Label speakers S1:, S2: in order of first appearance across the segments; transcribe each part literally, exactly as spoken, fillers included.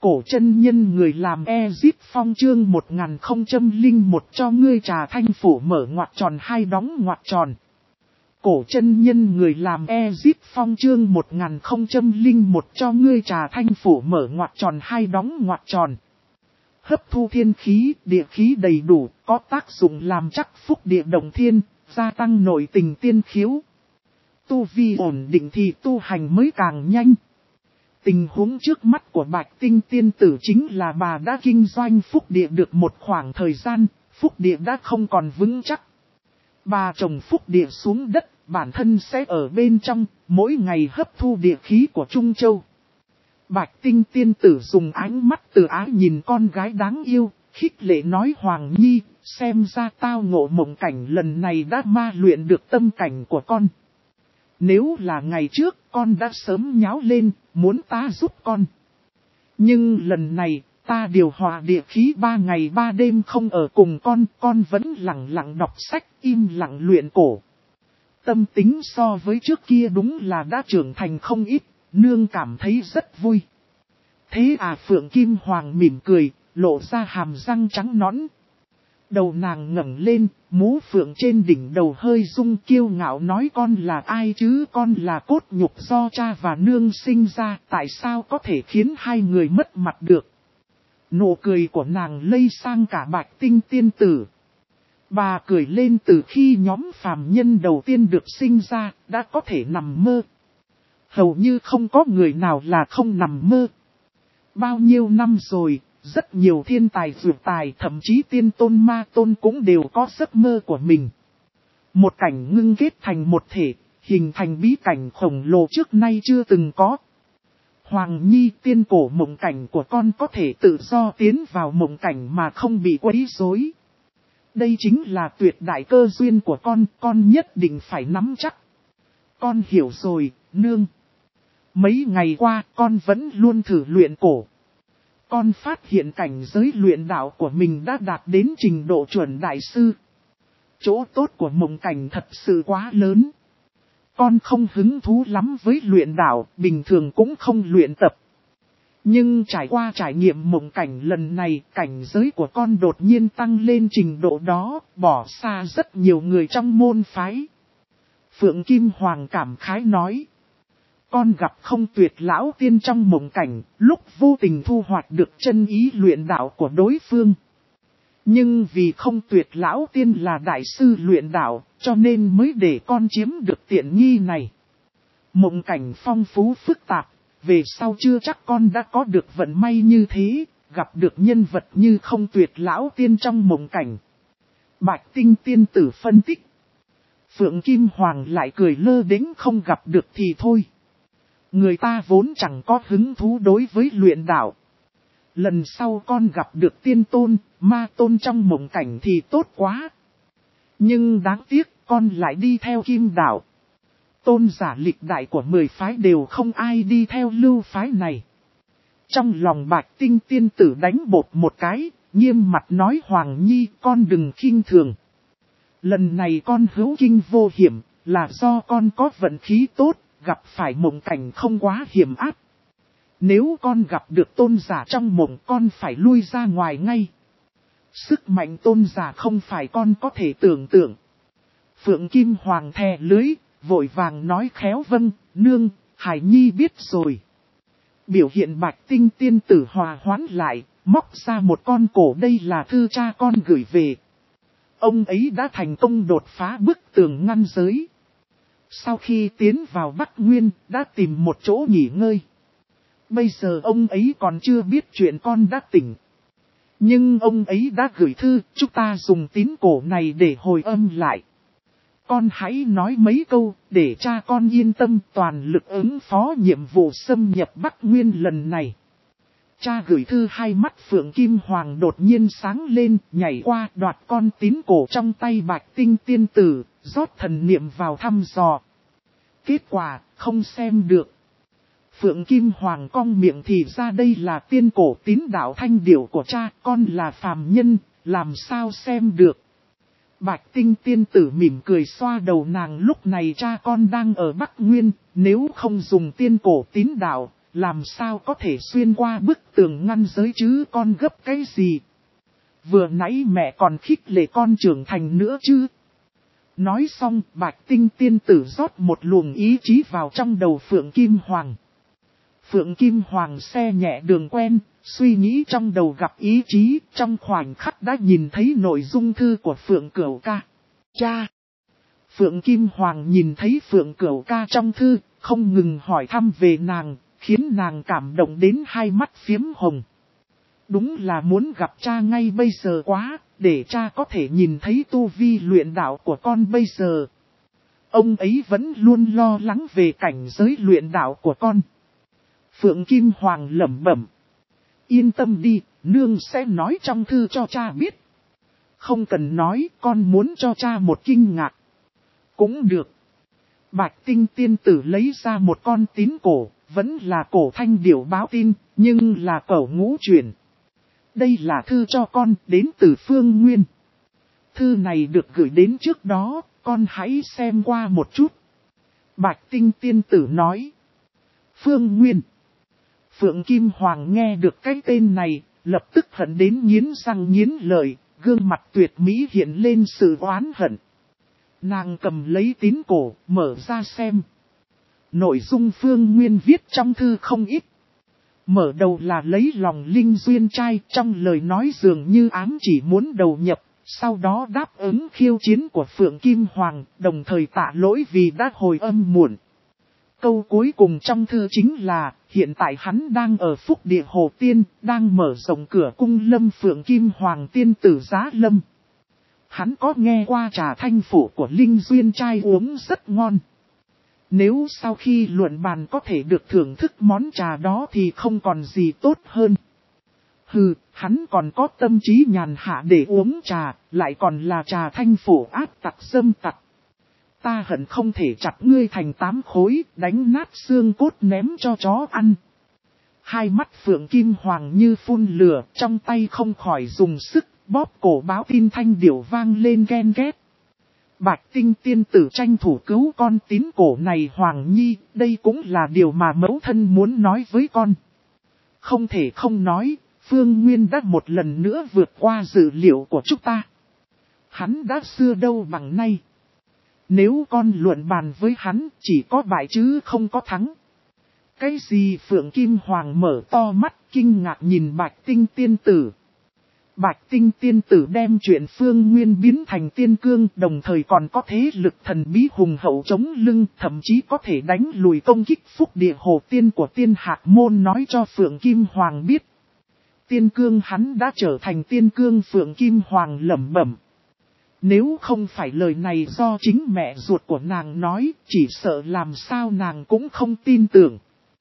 S1: Cổ chân nhân người làm Ezip Phong chương một nghìn không trăm lẻ một cho ngươi trà thanh phủ mở ngoặc tròn hai đóng ngoặc tròn. Cổ chân nhân người làm Ezip Phong chương một nghìn không trăm lẻ một cho ngươi trà thanh phủ mở ngoặc tròn hai đóng ngoặc tròn. Hấp thu thiên khí, địa khí đầy đủ, có tác dụng làm chắc phúc địa động thiên, gia tăng nội tình tiên khiếu. Tu vi ổn định thì tu hành mới càng nhanh. Tình huống trước mắt của Bạch Tinh tiên tử chính là bà đã kinh doanh phúc địa được một khoảng thời gian, phúc địa đã không còn vững chắc. Bà trồng phúc địa xuống đất, bản thân sẽ ở bên trong, mỗi ngày hấp thu địa khí của Trung Châu. Bạch Tinh tiên tử dùng ánh mắt từ ái nhìn con gái đáng yêu, khích lệ nói Hoàng Nhi, xem ra tao ngộ mộng cảnh lần này đã ma luyện được tâm cảnh của con. Nếu là ngày trước, con đã sớm nháo lên, muốn ta giúp con. Nhưng lần này, ta điều hòa địa khí ba ngày ba đêm không ở cùng con, con vẫn lặng lặng đọc sách, im lặng luyện cổ. Tâm tính so với trước kia đúng là đã trưởng thành không ít, nương cảm thấy rất vui. Thế à Phượng Kim Hoàng mỉm cười, lộ ra hàm răng trắng nõn. Đầu nàng ngẩng lên, mũ phượng trên đỉnh đầu hơi rung kiêu ngạo nói con là ai chứ, con là cốt nhục do cha và nương sinh ra, tại sao có thể khiến hai người mất mặt được. Nụ cười của nàng lây sang cả Bạch Tinh tiên tử. Bà cười lên từ khi nhóm phàm nhân đầu tiên được sinh ra, đã có thể nằm mơ. Hầu như không có người nào là không nằm mơ. Bao nhiêu năm rồi, rất nhiều thiên tài dược tài thậm chí tiên tôn ma tôn cũng đều có giấc mơ của mình. Một cảnh ngưng kết thành một thể, hình thành bí cảnh khổng lồ trước nay chưa từng có. Hoàng Nhi tiên cổ mộng cảnh của con có thể tự do tiến vào mộng cảnh mà không bị quấy rối. Đây chính là tuyệt đại cơ duyên của con, con nhất định phải nắm chắc. Con hiểu rồi, nương. Mấy ngày qua con vẫn luôn thử luyện cổ. Con phát hiện cảnh giới luyện đạo của mình đã đạt đến trình độ chuẩn đại sư. Chỗ tốt của mộng cảnh thật sự quá lớn. Con không hứng thú lắm với luyện đạo, bình thường cũng không luyện tập. Nhưng trải qua trải nghiệm mộng cảnh lần này, cảnh giới của con đột nhiên tăng lên trình độ đó, bỏ xa rất nhiều người trong môn phái. Phượng Kim Hoàng cảm khái nói. Con gặp không tuyệt lão tiên trong mộng cảnh, lúc vô tình thu hoạch được chân ý luyện đạo của đối phương. Nhưng vì không tuyệt lão tiên là đại sư luyện đạo, cho nên mới để con chiếm được tiện nghi này. Mộng cảnh phong phú phức tạp, về sau chưa chắc con đã có được vận may như thế, gặp được nhân vật như không tuyệt lão tiên trong mộng cảnh. Bạch Tinh tiên tử phân tích. Phượng Kim Hoàng lại cười lơ đễnh không gặp được thì thôi. Người ta vốn chẳng có hứng thú đối với luyện đạo. Lần sau con gặp được tiên tôn, ma tôn trong mộng cảnh thì tốt quá. Nhưng đáng tiếc con lại đi theo Kim đạo. Tôn giả lịch đại của mười phái đều không ai đi theo lưu phái này. Trong lòng Bạch Tinh tiên tử đánh bột một cái, nghiêm mặt nói Hoàng Nhi con đừng khinh thường. Lần này con hữu kinh vô hiểm, là do con có vận khí tốt, gặp phải mộng cảnh không quá hiểm ác. Nếu con gặp được tôn giả trong mộng con phải lui ra ngoài ngay. Sức mạnh tôn giả không phải con có thể tưởng tượng. Phượng Kim Hoàng thè lưới, vội vàng nói khéo vâng, nương, Hải Nhi biết rồi. Biểu hiện Bạch Tinh tiên tử hòa hoãn lại, móc ra một con cổ đây là thư cha con gửi về. Ông ấy đã thành công đột phá bức tường ngăn giới. Sau khi tiến vào Bắc Nguyên, đã tìm một chỗ nghỉ ngơi. Bây giờ ông ấy còn chưa biết chuyện con đã tỉnh. Nhưng ông ấy đã gửi thư, chúng ta dùng tín cổ này để hồi âm lại. Con hãy nói mấy câu, để cha con yên tâm toàn lực ứng phó nhiệm vụ xâm nhập Bắc Nguyên lần này. Cha gửi thư hai mắt Phượng Kim Hoàng đột nhiên sáng lên, nhảy qua đoạt con tín cổ trong tay Bạch Tinh tiên tử, rót thần niệm vào thăm dò. Kết quả, không xem được. Phượng Kim Hoàng cong miệng thì ra đây là tiên cổ tín đạo thanh điểu của cha, con là phàm nhân, làm sao xem được. Bạch Tinh tiên tử mỉm cười xoa đầu nàng lúc này cha con đang ở Bắc Nguyên, nếu không dùng tiên cổ tín đạo, làm sao có thể xuyên qua bức tường ngăn giới chứ, con gấp cái gì? Vừa nãy mẹ còn khích lệ con trưởng thành nữa chứ. Nói xong, Bạch Tinh tiên tử rót một luồng ý chí vào trong đầu Phượng Kim Hoàng. Phượng Kim Hoàng xe nhẹ đường quen, suy nghĩ trong đầu gặp ý chí, trong khoảnh khắc đã nhìn thấy nội dung thư của Phượng Cửu Ca. Cha! Phượng Kim Hoàng nhìn thấy Phượng Cửu Ca trong thư, không ngừng hỏi thăm về nàng, khiến nàng cảm động đến hai mắt phiếm hồng. Đúng là muốn gặp cha ngay bây giờ quá, để cha có thể nhìn thấy tu vi luyện đạo của con bây giờ. Ông ấy vẫn luôn lo lắng về cảnh giới luyện đạo của con. Phượng Kim Hoàng lẩm bẩm. Yên tâm đi, nương sẽ nói trong thư cho cha biết. Không cần nói, con muốn cho cha một kinh ngạc. Cũng được. Bạch Tinh tiên tử lấy ra một con tín cổ, vẫn là cổ thanh điểu báo tin, nhưng là cẩu ngũ chuyển. Đây là thư cho con, đến từ Phương Nguyên. Thư này được gửi đến trước đó, con hãy xem qua một chút. Bạch Tinh tiên tử nói. Phương Nguyên. Phượng Kim Hoàng nghe được cái tên này, lập tức hận đến nghiến răng nghiến lợi, gương mặt tuyệt mỹ hiện lên sự oán hận. Nàng cầm lấy tín cổ, mở ra xem. Nội dung Phương Nguyên viết trong thư không ít. Mở đầu là lấy lòng Linh Duyên trai, trong lời nói dường như ám chỉ muốn đầu nhập, sau đó đáp ứng khiêu chiến của Phượng Kim Hoàng, đồng thời tạ lỗi vì đã hồi âm muộn. Câu cuối cùng trong thư chính là, hiện tại hắn đang ở Phúc Địa Hồ Tiên, đang mở rộng cửa cung lâm Phượng Kim Hoàng tiên tử Giá Lâm. Hắn có nghe qua trà thanh phủ của Linh Duyên trai uống rất ngon. Nếu sau khi luận bàn có thể được thưởng thức món trà đó thì không còn gì tốt hơn. Hừ, hắn còn có tâm trí nhàn hạ để uống trà, lại còn là trà thanh phủ ác tặc dâm tặc. Ta hận không thể chặt ngươi thành tám khối, đánh nát xương cốt ném cho chó ăn. Hai mắt Phượng Kim Hoàng như phun lửa, trong tay không khỏi dùng sức, bóp cổ báo tin thanh điểu vang lên ghen ghét. Bạch Tinh tiên tử tranh thủ cứu con tín cổ này Hoàng Nhi, đây cũng là điều mà mẫu thân muốn nói với con. Không thể không nói, Phương Nguyên đã một lần nữa vượt qua dự liệu của chúng ta. Hắn đã xưa đâu bằng nay. Nếu con luận bàn với hắn, chỉ có bại chứ không có thắng. Cái gì? Phượng Kim Hoàng mở to mắt, kinh ngạc nhìn Bạch Tinh tiên tử. Bạch Tinh tiên tử đem chuyện Phương Nguyên biến thành tiên cương, đồng thời còn có thế lực thần bí hùng hậu chống lưng, thậm chí có thể đánh lùi công kích Phúc Địa Hồ Tiên của Tiên Hạc Môn nói cho Phượng Kim Hoàng biết. Tiên cương hắn đã trở thành tiên cương. Phượng Kim Hoàng lẩm bẩm. Nếu không phải lời này do chính mẹ ruột của nàng nói, chỉ sợ làm sao nàng cũng không tin tưởng.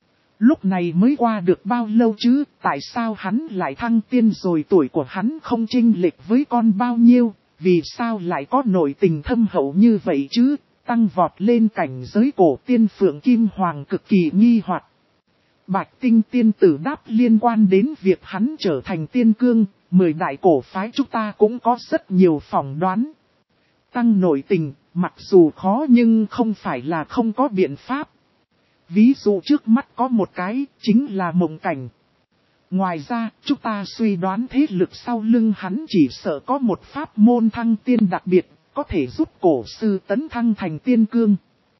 S1: Lúc này mới qua được bao lâu chứ, tại sao hắn lại thăng tiên rồi, tuổi của hắn không chênh lệch với con bao nhiêu, vì sao lại có nội tình thâm hậu như vậy chứ, tăng vọt lên cảnh giới cổ tiên. Phượng Kim Hoàng cực kỳ nghi hoặc. Bạch Tinh tiên tử đáp liên quan đến việc hắn trở thành tiên cương, mười đại cổ phái chúng ta cũng có rất nhiều phỏng đoán. Tăng nội tình, mặc dù khó nhưng không phải là không có biện pháp. Ví dụ trước mắt có một cái, chính là Mộng Cảnh. Ngoài ra, chúng ta suy đoán thế lực sau lưng hắn chỉ sợ có một pháp môn thăng tiên đặc biệt, có thể giúp cổ sư tấn thăng thành tiên cương.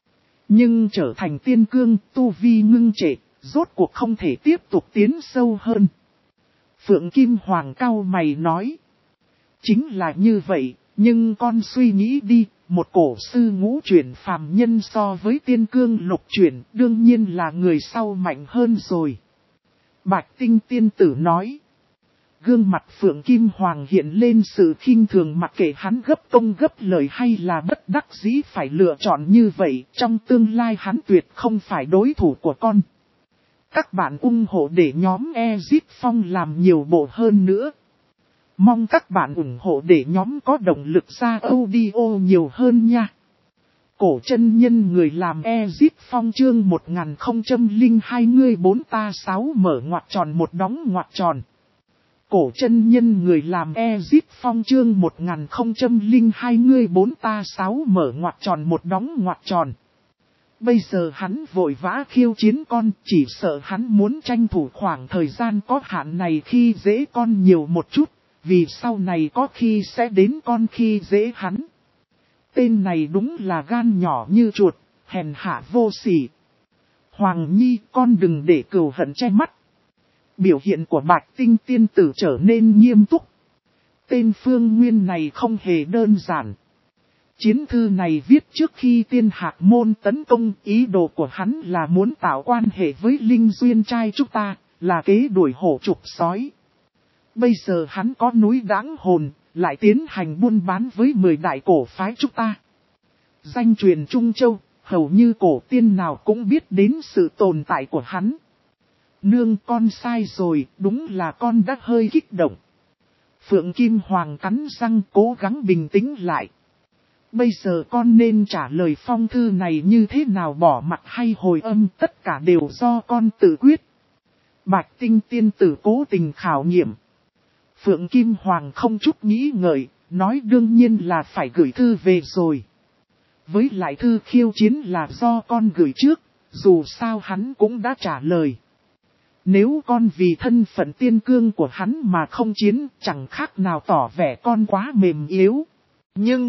S1: Nhưng trở thành tiên cương, tu vi ngưng trệ, rốt cuộc không thể tiếp tục tiến sâu hơn. Phượng Kim Hoàng cau mày nói. Chính là như vậy, nhưng con suy nghĩ đi, một cổ sư ngũ chuyển phàm nhân so với tiên cương lục chuyển, đương nhiên là người sau mạnh hơn rồi. Bạch Tinh tiên tử nói. Gương mặt Phượng Kim Hoàng hiện lên sự khinh thường, mặc kệ hắn gấp công gấp lời hay là bất đắc dĩ phải lựa chọn như vậy, trong tương lai hắn tuyệt không phải đối thủ của con. Các bạn ủng hộ để nhóm Exit Phong làm nhiều bộ hơn nữa. Mong các bạn ủng hộ để nhóm có động lực ra audio nhiều hơn nha. Cổ chân nhân người làm Exit Phong chương một nghìn không trăm lẻ hai ngươi bốn ta sáu mở ngoặc tròn một đóng ngoặc tròn. Cổ chân nhân người làm Exit Phong chương một nghìn không trăm lẻ hai ngươi bốn ta sáu mở ngoặc tròn một đóng ngoặc tròn. Bây giờ hắn vội vã khiêu chiến con, chỉ sợ hắn muốn tranh thủ khoảng thời gian có hạn này khi dễ con nhiều một chút, vì sau này có khi sẽ đến con khi dễ hắn. Tên này đúng là gan nhỏ như chuột, hèn hạ vô sỉ. Hoàng Nhi, con đừng để cừu hận che mắt. Biểu hiện của Bạch Tinh tiên tử trở nên nghiêm túc. Tên Phương Nguyên này không hề đơn giản. Chiến thư này viết trước khi Tiên Hạc Môn tấn công, ý đồ của hắn là muốn tạo quan hệ với Linh Duyên trai chúng ta, là kế đuổi hổ trục sói. Bây giờ hắn có núi Đáng Hồn, lại tiến hành buôn bán với mười đại cổ phái chúng ta. Danh truyền Trung Châu, hầu như cổ tiên nào cũng biết đến sự tồn tại của hắn. Nương, con sai rồi, đúng là con đã hơi kích động. Phượng Kim Hoàng cắn răng cố gắng bình tĩnh lại. Bây giờ con nên trả lời phong thư này như thế nào, bỏ mặt hay hồi âm, tất cả đều do con tự quyết. Bạch Tinh tiên tử cố tình khảo nghiệm. Phượng Kim Hoàng không chút nghĩ ngợi, nói đương nhiên là phải gửi thư về rồi. Với lại thư khiêu chiến là do con gửi trước, dù sao hắn cũng đã trả lời. Nếu con vì thân phận tiên cương của hắn mà không chiến, chẳng khác nào tỏ vẻ con quá mềm yếu. Nhưng,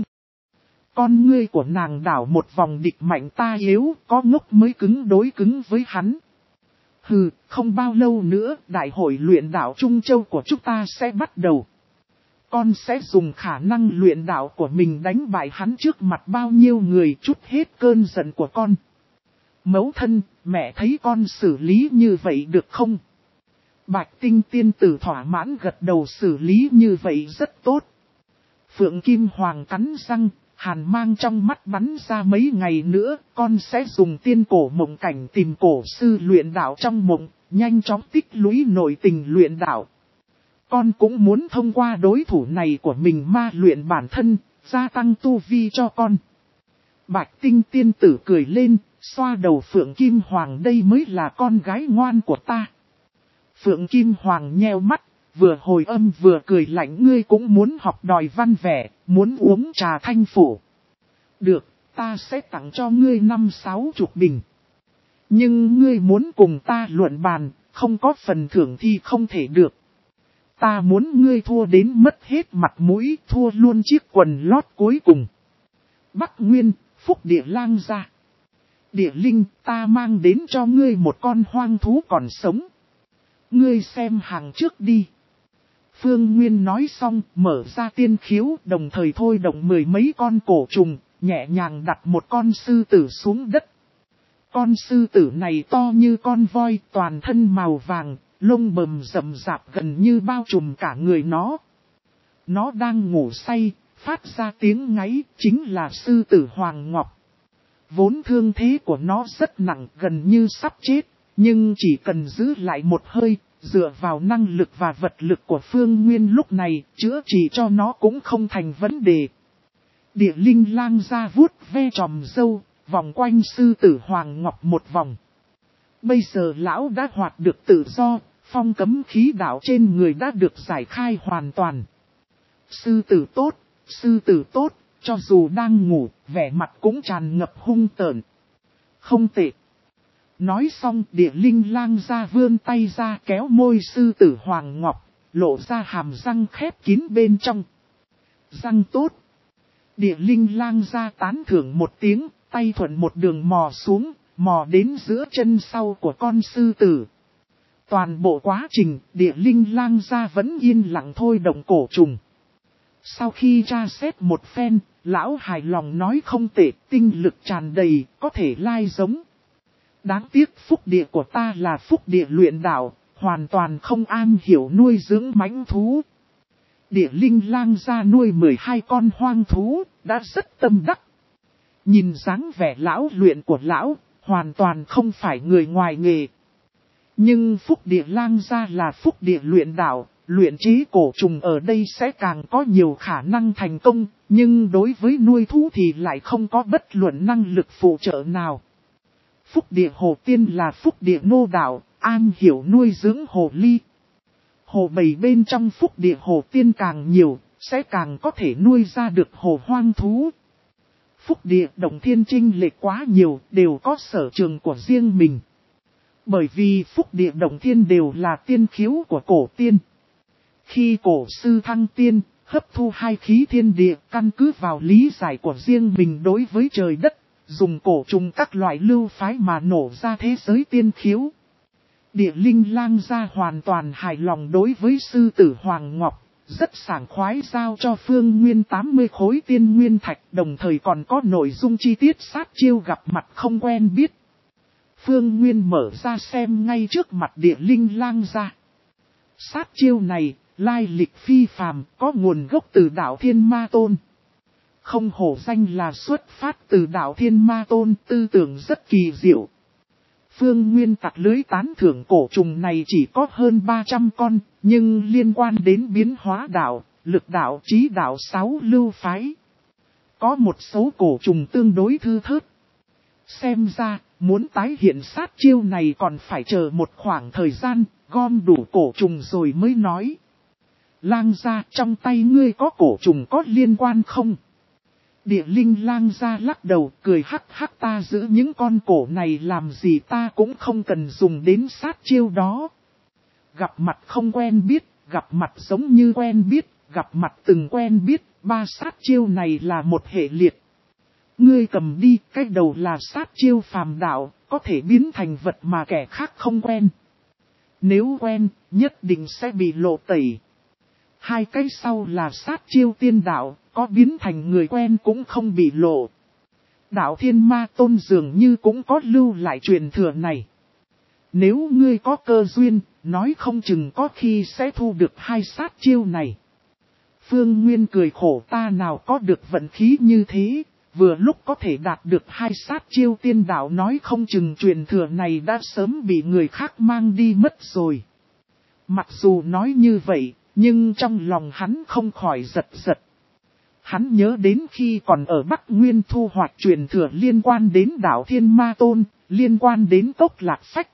S1: con ngươi của nàng đảo một vòng địch mạnh ta yếu, có ngốc mới cứng đối cứng với hắn. Hừ, không bao lâu nữa, đại hội luyện đạo Trung Châu của chúng ta sẽ bắt đầu. Con sẽ dùng khả năng luyện đạo của mình đánh bại hắn trước mặt bao nhiêu người, trút hết cơn giận của con. Mẫu thân, mẹ thấy con xử lý như vậy được không? Bạch Tinh tiên tử thỏa mãn gật đầu, xử lý như vậy rất tốt. Phượng Kim Hoàng cắn răng, hàn mang trong mắt bắn ra, mấy ngày nữa, con sẽ dùng tiên cổ mộng cảnh tìm cổ sư luyện đạo trong mộng, nhanh chóng tích lũy nội tình luyện đạo. Con cũng muốn thông qua đối thủ này của mình ma luyện bản thân, gia tăng tu vi cho con. Bạch Tinh tiên tử cười lên, xoa đầu Phượng Kim Hoàng, đây mới là con gái ngoan của ta. Phượng Kim Hoàng nheo mắt, vừa hồi âm vừa cười lạnh, ngươi cũng muốn học đòi văn vẻ, muốn uống trà thanh phủ. Được, ta sẽ tặng cho ngươi năm sáu chục bình. Nhưng ngươi muốn cùng ta luận bàn, không có phần thưởng thì không thể được. Ta muốn ngươi thua đến mất hết mặt mũi, thua luôn chiếc quần lót cuối cùng. Bắc Nguyên, Phúc Địa Lang ra. Địa Linh, ta mang đến cho ngươi một con hoang thú còn sống. Ngươi xem hàng trước đi. Phương Nguyên nói xong, mở ra tiên khiếu, đồng thời thôi động mười mấy con cổ trùng, nhẹ nhàng đặt một con sư tử xuống đất. Con sư tử này to như con voi, toàn thân màu vàng, lông bầm rậm rạp gần như bao trùm cả người nó. Nó đang ngủ say, phát ra tiếng ngáy, chính là sư tử Hoàng Ngọc. Vốn thương thế của nó rất nặng, gần như sắp chết, nhưng chỉ cần giữ lại một hơi, dựa vào năng lực và vật lực của Phương Nguyên lúc này, chữa trị cho nó cũng không thành vấn đề. Địa Linh lang ra vuốt ve tròm râu, vòng quanh sư tử Hoàng Ngọc một vòng. Bây giờ lão đã hoạt được tự do, phong cấm khí đạo trên người đã được giải khai hoàn toàn. Sư tử tốt, sư tử tốt, cho dù đang ngủ, vẻ mặt cũng tràn ngập hung tợn. Không tệ. Nói xong, Địa Linh lang ra vươn tay ra kéo môi sư tử Hoàng Ngọc, lộ ra hàm răng khép kín bên trong. Răng tốt. Địa Linh lang ra tán thưởng một tiếng, tay thuận một đường mò xuống, mò đến giữa chân sau của con sư tử. Toàn bộ quá trình, Địa Linh lang ra vẫn yên lặng thôi động cổ trùng. Sau khi tra xét một phen, lão hài lòng nói không tệ, tinh lực tràn đầy, có thể lai giống. Đáng tiếc phúc địa của ta là phúc địa luyện đạo, hoàn toàn không am hiểu nuôi dưỡng mãnh thú. Địa Linh lang ra nuôi mười hai con hoang thú, đã rất tâm đắc. Nhìn dáng vẻ lão luyện của lão, hoàn toàn không phải người ngoài nghề. Nhưng phúc địa lang ra là phúc địa luyện đạo, luyện chế cổ trùng ở đây sẽ càng có nhiều khả năng thành công, nhưng đối với nuôi thú thì lại không có bất luận năng lực phụ trợ nào. Phúc địa hồ tiên là phúc địa nô đạo, an hiểu nuôi dưỡng hồ ly. Hồ bầy bên trong phúc địa hồ tiên càng nhiều, sẽ càng có thể nuôi ra được hồ hoang thú. Phúc địa động thiên chênh lệch quá nhiều, đều có sở trường của riêng mình. Bởi vì phúc địa động thiên đều là tiên khiếu của cổ tiên. Khi cổ sư thăng tiên, hấp thu hai khí thiên địa, căn cứ vào lý giải của riêng mình đối với trời đất, dùng cổ trùng các loại lưu phái mà nổ ra thế giới tiên khiếu. Địa linh lang gia hoàn toàn hài lòng đối với sư tử Hoàng Ngọc, rất sảng khoái giao cho Phương Nguyên tám mươi khối tiên nguyên thạch, đồng thời còn có nội dung chi tiết sát chiêu gặp mặt không quen biết. Phương Nguyên mở ra xem ngay trước mặt địa linh lang gia. Sát chiêu này, lai lịch phi phàm, có nguồn gốc từ đạo Thiên Ma Tôn. Không hổ danh là xuất phát từ đạo Thiên Ma Tôn, tư tưởng rất kỳ diệu. Phương Nguyên tặc lưới tán thưởng cổ trùng này chỉ có hơn ba trăm con, nhưng liên quan đến biến hóa đạo, lực đạo, trí đạo sáu lưu phái. Có một số cổ trùng tương đối thư thớt. Xem ra, muốn tái hiện sát chiêu này còn phải chờ một khoảng thời gian, gom đủ cổ trùng rồi mới nói. Lang gia, trong tay ngươi có cổ trùng có liên quan không? Địa linh lang gia lắc đầu, cười hắc hắc, ta giữ những con cổ này làm gì, ta cũng không cần dùng đến sát chiêu đó. Gặp mặt không quen biết, gặp mặt giống như quen biết, gặp mặt từng quen biết, ba sát chiêu này là một hệ liệt. Ngươi cầm đi, cái đầu là sát chiêu phàm đạo, có thể biến thành vật mà kẻ khác không quen. Nếu quen, nhất định sẽ bị lộ tẩy. Hai cái sau là sát chiêu tiên đạo, có biến thành người quen cũng không bị lộ. Đạo Thiên Ma Tôn dường như cũng có lưu lại truyền thừa này. Nếu ngươi có cơ duyên, nói không chừng có khi sẽ thu được hai sát chiêu này. Phương Nguyên cười khổ, ta nào có được vận khí như thế, vừa lúc có thể đạt được hai sát chiêu tiên đạo, nói không chừng truyền thừa này đã sớm bị người khác mang đi mất rồi. Mặc dù nói như vậy, nhưng trong lòng hắn không khỏi giật giật. Hắn nhớ đến khi còn ở Bắc Nguyên thu hoạch truyền thừa liên quan đến đạo Thiên Ma Tôn, liên quan đến Cốc Lạc Phách.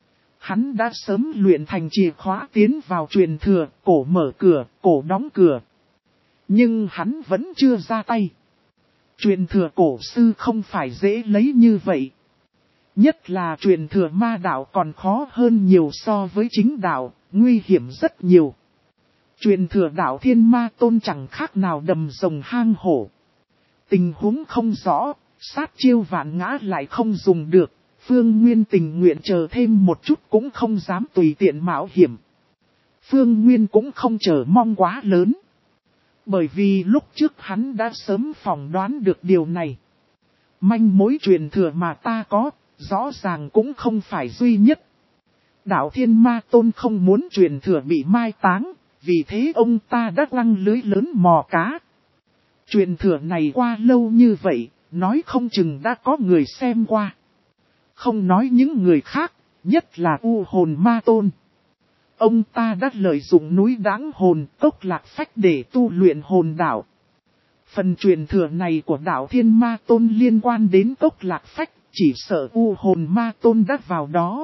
S1: Hắn đã sớm luyện thành chìa khóa tiến vào truyền thừa, cổ mở cửa, cổ đóng cửa. Nhưng hắn vẫn chưa ra tay. Truyền thừa cổ sư không phải dễ lấy như vậy. Nhất là truyền thừa ma đạo còn khó hơn nhiều so với chính đạo, nguy hiểm rất nhiều. Truyền thừa đạo Thiên Ma Tôn chẳng khác nào đầm rồng hang hổ. Tình huống không rõ, sát chiêu vạn ngã lại không dùng được, Phương Nguyên tình nguyện chờ thêm một chút cũng không dám tùy tiện mạo hiểm. Phương Nguyên cũng không chờ mong quá lớn. Bởi vì lúc trước hắn đã sớm phỏng đoán được điều này. Manh mối truyền thừa mà ta có, rõ ràng cũng không phải duy nhất. Đạo Thiên Ma Tôn không muốn truyền thừa bị mai táng, vì thế ông ta đã lăng lưới lớn mò cá. Truyền thừa này qua lâu như vậy, nói không chừng đã có người xem qua. Không nói những người khác, nhất là U Hồn Ma Tôn. Ông ta đã lợi dụng núi Đãng Hồn, Cốc Lạc Phách để tu luyện hồn đạo. Phần truyền thừa này của đạo Thiên Ma Tôn liên quan đến Cốc Lạc Phách, chỉ sợ U Hồn Ma Tôn đã vào đó.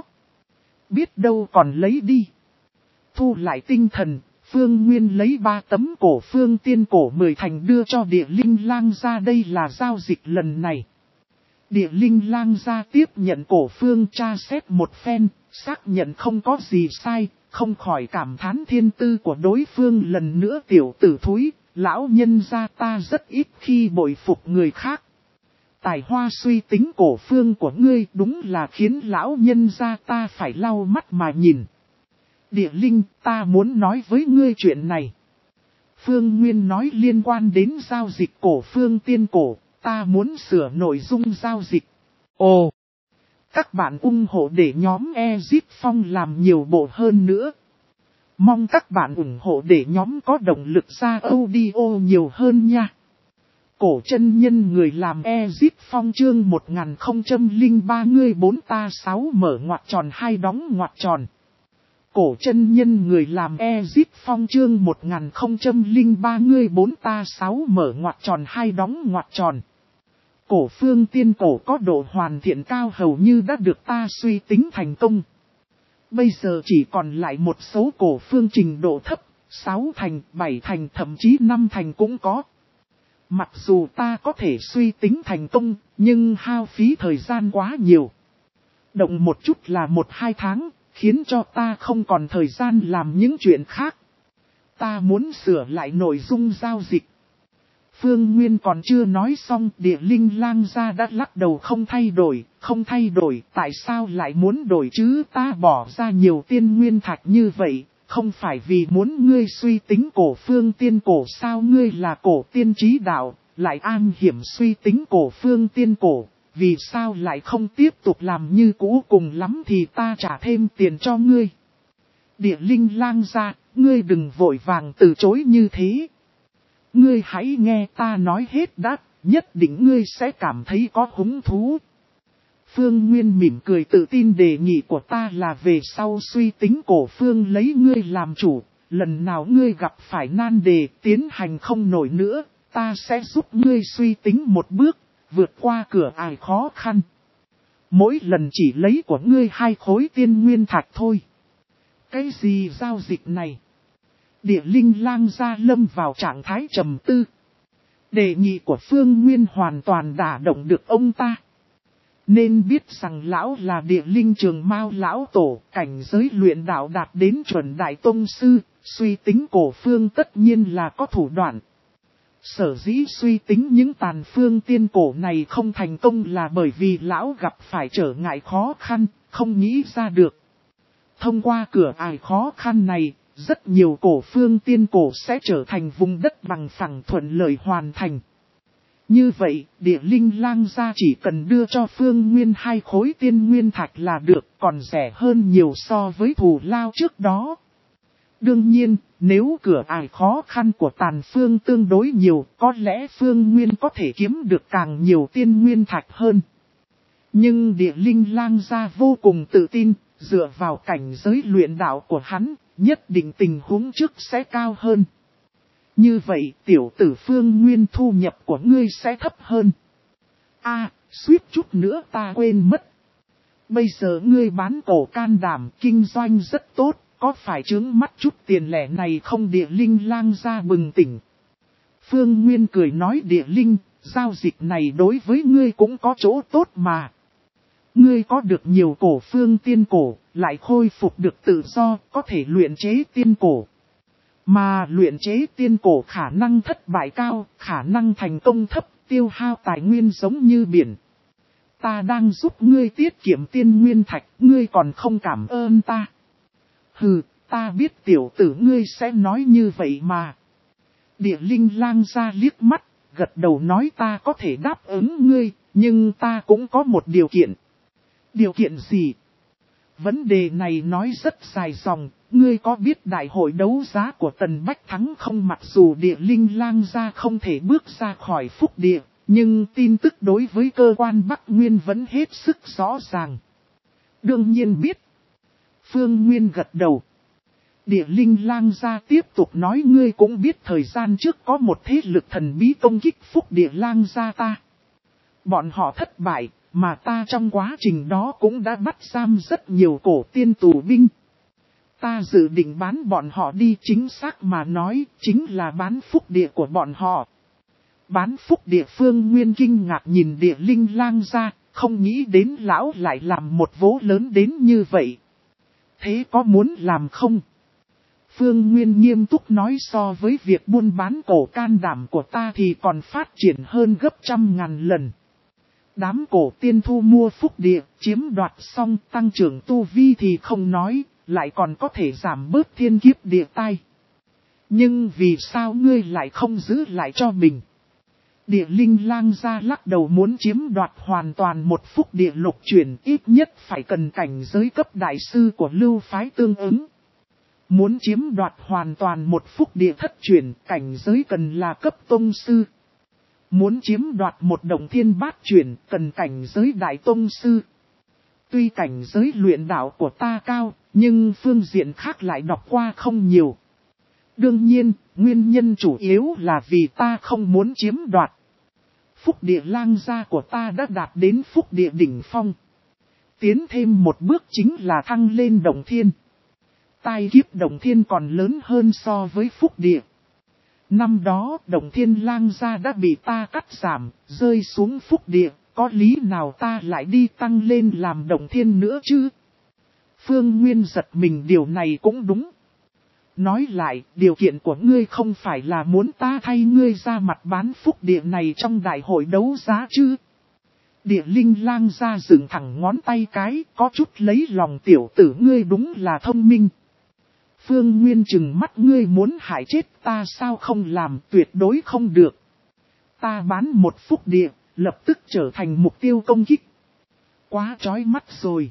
S1: Biết đâu còn lấy đi. Thu lại tinh thần, Phương Nguyên lấy ba tấm cổ phương tiên cổ mười thành đưa cho địa linh lang gia, đây là giao dịch lần này. Địa linh lang gia tiếp nhận cổ phương tra xét một phen, xác nhận không có gì sai, không khỏi cảm thán thiên tư của đối phương lần nữa. Tiểu tử thúi, lão nhân gia ta rất ít khi bội phục người khác. Tài hoa suy tính cổ phương của ngươi đúng là khiến lão nhân gia ta phải lau mắt mà nhìn. Địa linh, ta muốn nói với ngươi chuyện này. Phương Nguyên nói liên quan đến giao dịch cổ phương tiên cổ, ta muốn sửa nội dung giao dịch. Ồ! Các bạn ủng hộ để nhóm Ezip Phong làm nhiều bộ hơn nữa. Mong các bạn ủng hộ để nhóm có động lực ra audio nhiều hơn nha. Cổ chân nhân người làm Ezip Phong chương một nghìn không trăm lẻ ba ngươi bốn ta sáu mở ngoặc tròn hai đóng ngoặc tròn. Cổ chân nhân người làm Ezip Phong chương một nghìn không trăm lẻ ba ngươi bốn ta sáu mở ngoặc tròn hai đóng ngoặc tròn. Cổ phương tiên cổ có độ hoàn thiện cao hầu như đã được ta suy tính thành công. Bây giờ chỉ còn lại một số cổ phương trình độ thấp, sáu thành, bảy thành thậm chí năm thành cũng có. Mặc dù ta có thể suy tính thành công, nhưng hao phí thời gian quá nhiều. Động một chút là một hai tháng, khiến cho ta không còn thời gian làm những chuyện khác. Ta muốn sửa lại nội dung giao dịch. Phương Nguyên còn chưa nói xong, Địa Linh Lang gia đã lắc đầu không thay đổi, không thay đổi, tại sao lại muốn đổi chứ? Ta bỏ ra nhiều tiên nguyên thạch như vậy, không phải vì muốn ngươi suy tính cổ phương tiên cổ sao? Ngươi là cổ tiên trí đạo, lại an hiểm suy tính cổ phương tiên cổ, vì sao lại không tiếp tục làm như cũ? Cùng lắm thì ta trả thêm tiền cho ngươi. Địa Linh Lang gia, ngươi đừng vội vàng từ chối như thế. Ngươi hãy nghe ta nói hết đã, nhất định ngươi sẽ cảm thấy có hứng thú. Phương Nguyên mỉm cười tự tin đề nghị của ta là về sau suy tính cổ phương lấy ngươi làm chủ. Lần nào ngươi gặp phải nan đề tiến hành không nổi nữa, ta sẽ giúp ngươi suy tính một bước, vượt qua cửa ải khó khăn. Mỗi lần chỉ lấy của ngươi hai khối tiên nguyên thạch thôi. Cái gì giao dịch này? Địa Linh Lang gia lâm vào trạng thái trầm tư. Đề nghị của Phương Nguyên hoàn toàn đả động được ông ta. Nên biết rằng lão là Địa Linh Trường Mao lão tổ, cảnh giới luyện đạo đạt đến chuẩn đại tông sư, suy tính cổ phương tất nhiên là có thủ đoạn. Sở dĩ suy tính những tàn phương tiên cổ này không thành công là bởi vì lão gặp phải trở ngại khó khăn, không nghĩ ra được. Thông qua cửa ải khó khăn này, rất nhiều cổ phương tiên cổ sẽ trở thành vùng đất bằng phẳng thuận lợi hoàn thành. Như vậy, Địa Linh Lang gia chỉ cần đưa cho Phương Nguyên hai khối tiên nguyên thạch là được, còn rẻ hơn nhiều so với thù lao trước đó. Đương nhiên, nếu cửa ải khó khăn của tàn phương tương đối nhiều, có lẽ Phương Nguyên có thể kiếm được càng nhiều tiên nguyên thạch hơn. Nhưng Địa Linh Lang gia vô cùng tự tin, dựa vào cảnh giới luyện đạo của hắn, nhất định tình huống trước sẽ cao hơn. Như vậy tiểu tử Phương Nguyên thu nhập của ngươi sẽ thấp hơn. À, suýt chút nữa ta quên mất. Bây giờ ngươi bán cổ can đảm kinh doanh rất tốt, có phải trướng mắt chút tiền lẻ này không? Địa Linh Lang gia bừng tỉnh. Phương Nguyên cười nói Địa Linh, giao dịch này đối với ngươi cũng có chỗ tốt mà. Ngươi có được nhiều cổ phương tiên cổ, lại khôi phục được tự do, có thể luyện chế tiên cổ. Mà luyện chế tiên cổ khả năng thất bại cao, khả năng thành công thấp, tiêu hao tài nguyên giống như biển. Ta đang giúp ngươi tiết kiệm tiên nguyên thạch, ngươi còn không cảm ơn ta. Hừ, ta biết tiểu tử ngươi sẽ nói như vậy mà. Địa Linh Lang gia liếc mắt, gật đầu nói ta có thể đáp ứng ngươi, nhưng ta cũng có một điều kiện. Điều kiện gì? Vấn đề này nói rất dài dòng, ngươi có biết đại hội đấu giá của Tần Bách Thắng không? Mặc dù Địa Linh Lang gia không thể bước ra khỏi phúc địa, nhưng tin tức đối với cơ quan Bắc Nguyên vẫn hết sức rõ ràng. Đương nhiên biết. Phương Nguyên gật đầu. Địa Linh Lang gia tiếp tục nói ngươi cũng biết thời gian trước có một thế lực thần bí công kích phúc địa Lang gia ta. Bọn họ thất bại. Mà ta trong quá trình đó cũng đã bắt giam rất nhiều cổ tiên tù binh. Ta dự định bán bọn họ đi, chính xác mà nói, chính là bán phúc địa của bọn họ. Bán phúc địa? Phương Nguyên kinh ngạc nhìn Địa Linh Lang gia, không nghĩ đến lão lại làm một vố lớn đến như vậy. Thế có muốn làm không? Phương Nguyên nghiêm túc nói so với việc buôn bán cổ can đảm của ta thì còn phát triển hơn gấp trăm ngàn lần. Đám cổ tiên thu mua phúc địa, chiếm đoạt xong tăng trưởng tu vi thì không nói, lại còn có thể giảm bớt thiên kiếp địa tai. Nhưng vì sao ngươi lại không giữ lại cho mình? Địa Linh Lang gia lắc đầu, muốn chiếm đoạt hoàn toàn một phúc địa lục chuyển ít nhất phải cần cảnh giới cấp đại sư của lưu phái tương ứng. Muốn chiếm đoạt hoàn toàn một phúc địa thất chuyển cảnh giới cần là cấp tông sư. Muốn chiếm đoạt một động thiên bát chuyển cần cảnh giới đại tông sư. Tuy cảnh giới luyện đạo của ta cao, nhưng phương diện khác lại đọc qua không nhiều. Đương nhiên, nguyên nhân chủ yếu là vì ta không muốn chiếm đoạt. Phúc địa Lang gia của ta đã đạt đến phúc địa đỉnh phong. Tiến thêm một bước chính là thăng lên động thiên. Tai kiếp động thiên còn lớn hơn so với phúc địa. Năm đó Động Thiên Lang gia đã bị ta cắt giảm, rơi xuống phúc địa, có lý nào ta lại đi tăng lên làm Động Thiên nữa chứ? Phương Nguyên giật mình, điều này cũng đúng. Nói lại, điều kiện của ngươi không phải là muốn ta thay ngươi ra mặt bán phúc địa này trong đại hội đấu giá chứ? Địa Linh Lang gia dựng thẳng ngón tay cái, có chút lấy lòng, tiểu tử ngươi đúng là thông minh. Phương Nguyên trừng mắt, ngươi muốn hại chết ta sao? Không làm, tuyệt đối không được. Ta bán một phúc địa, lập tức trở thành mục tiêu công kích. Quá chói mắt rồi.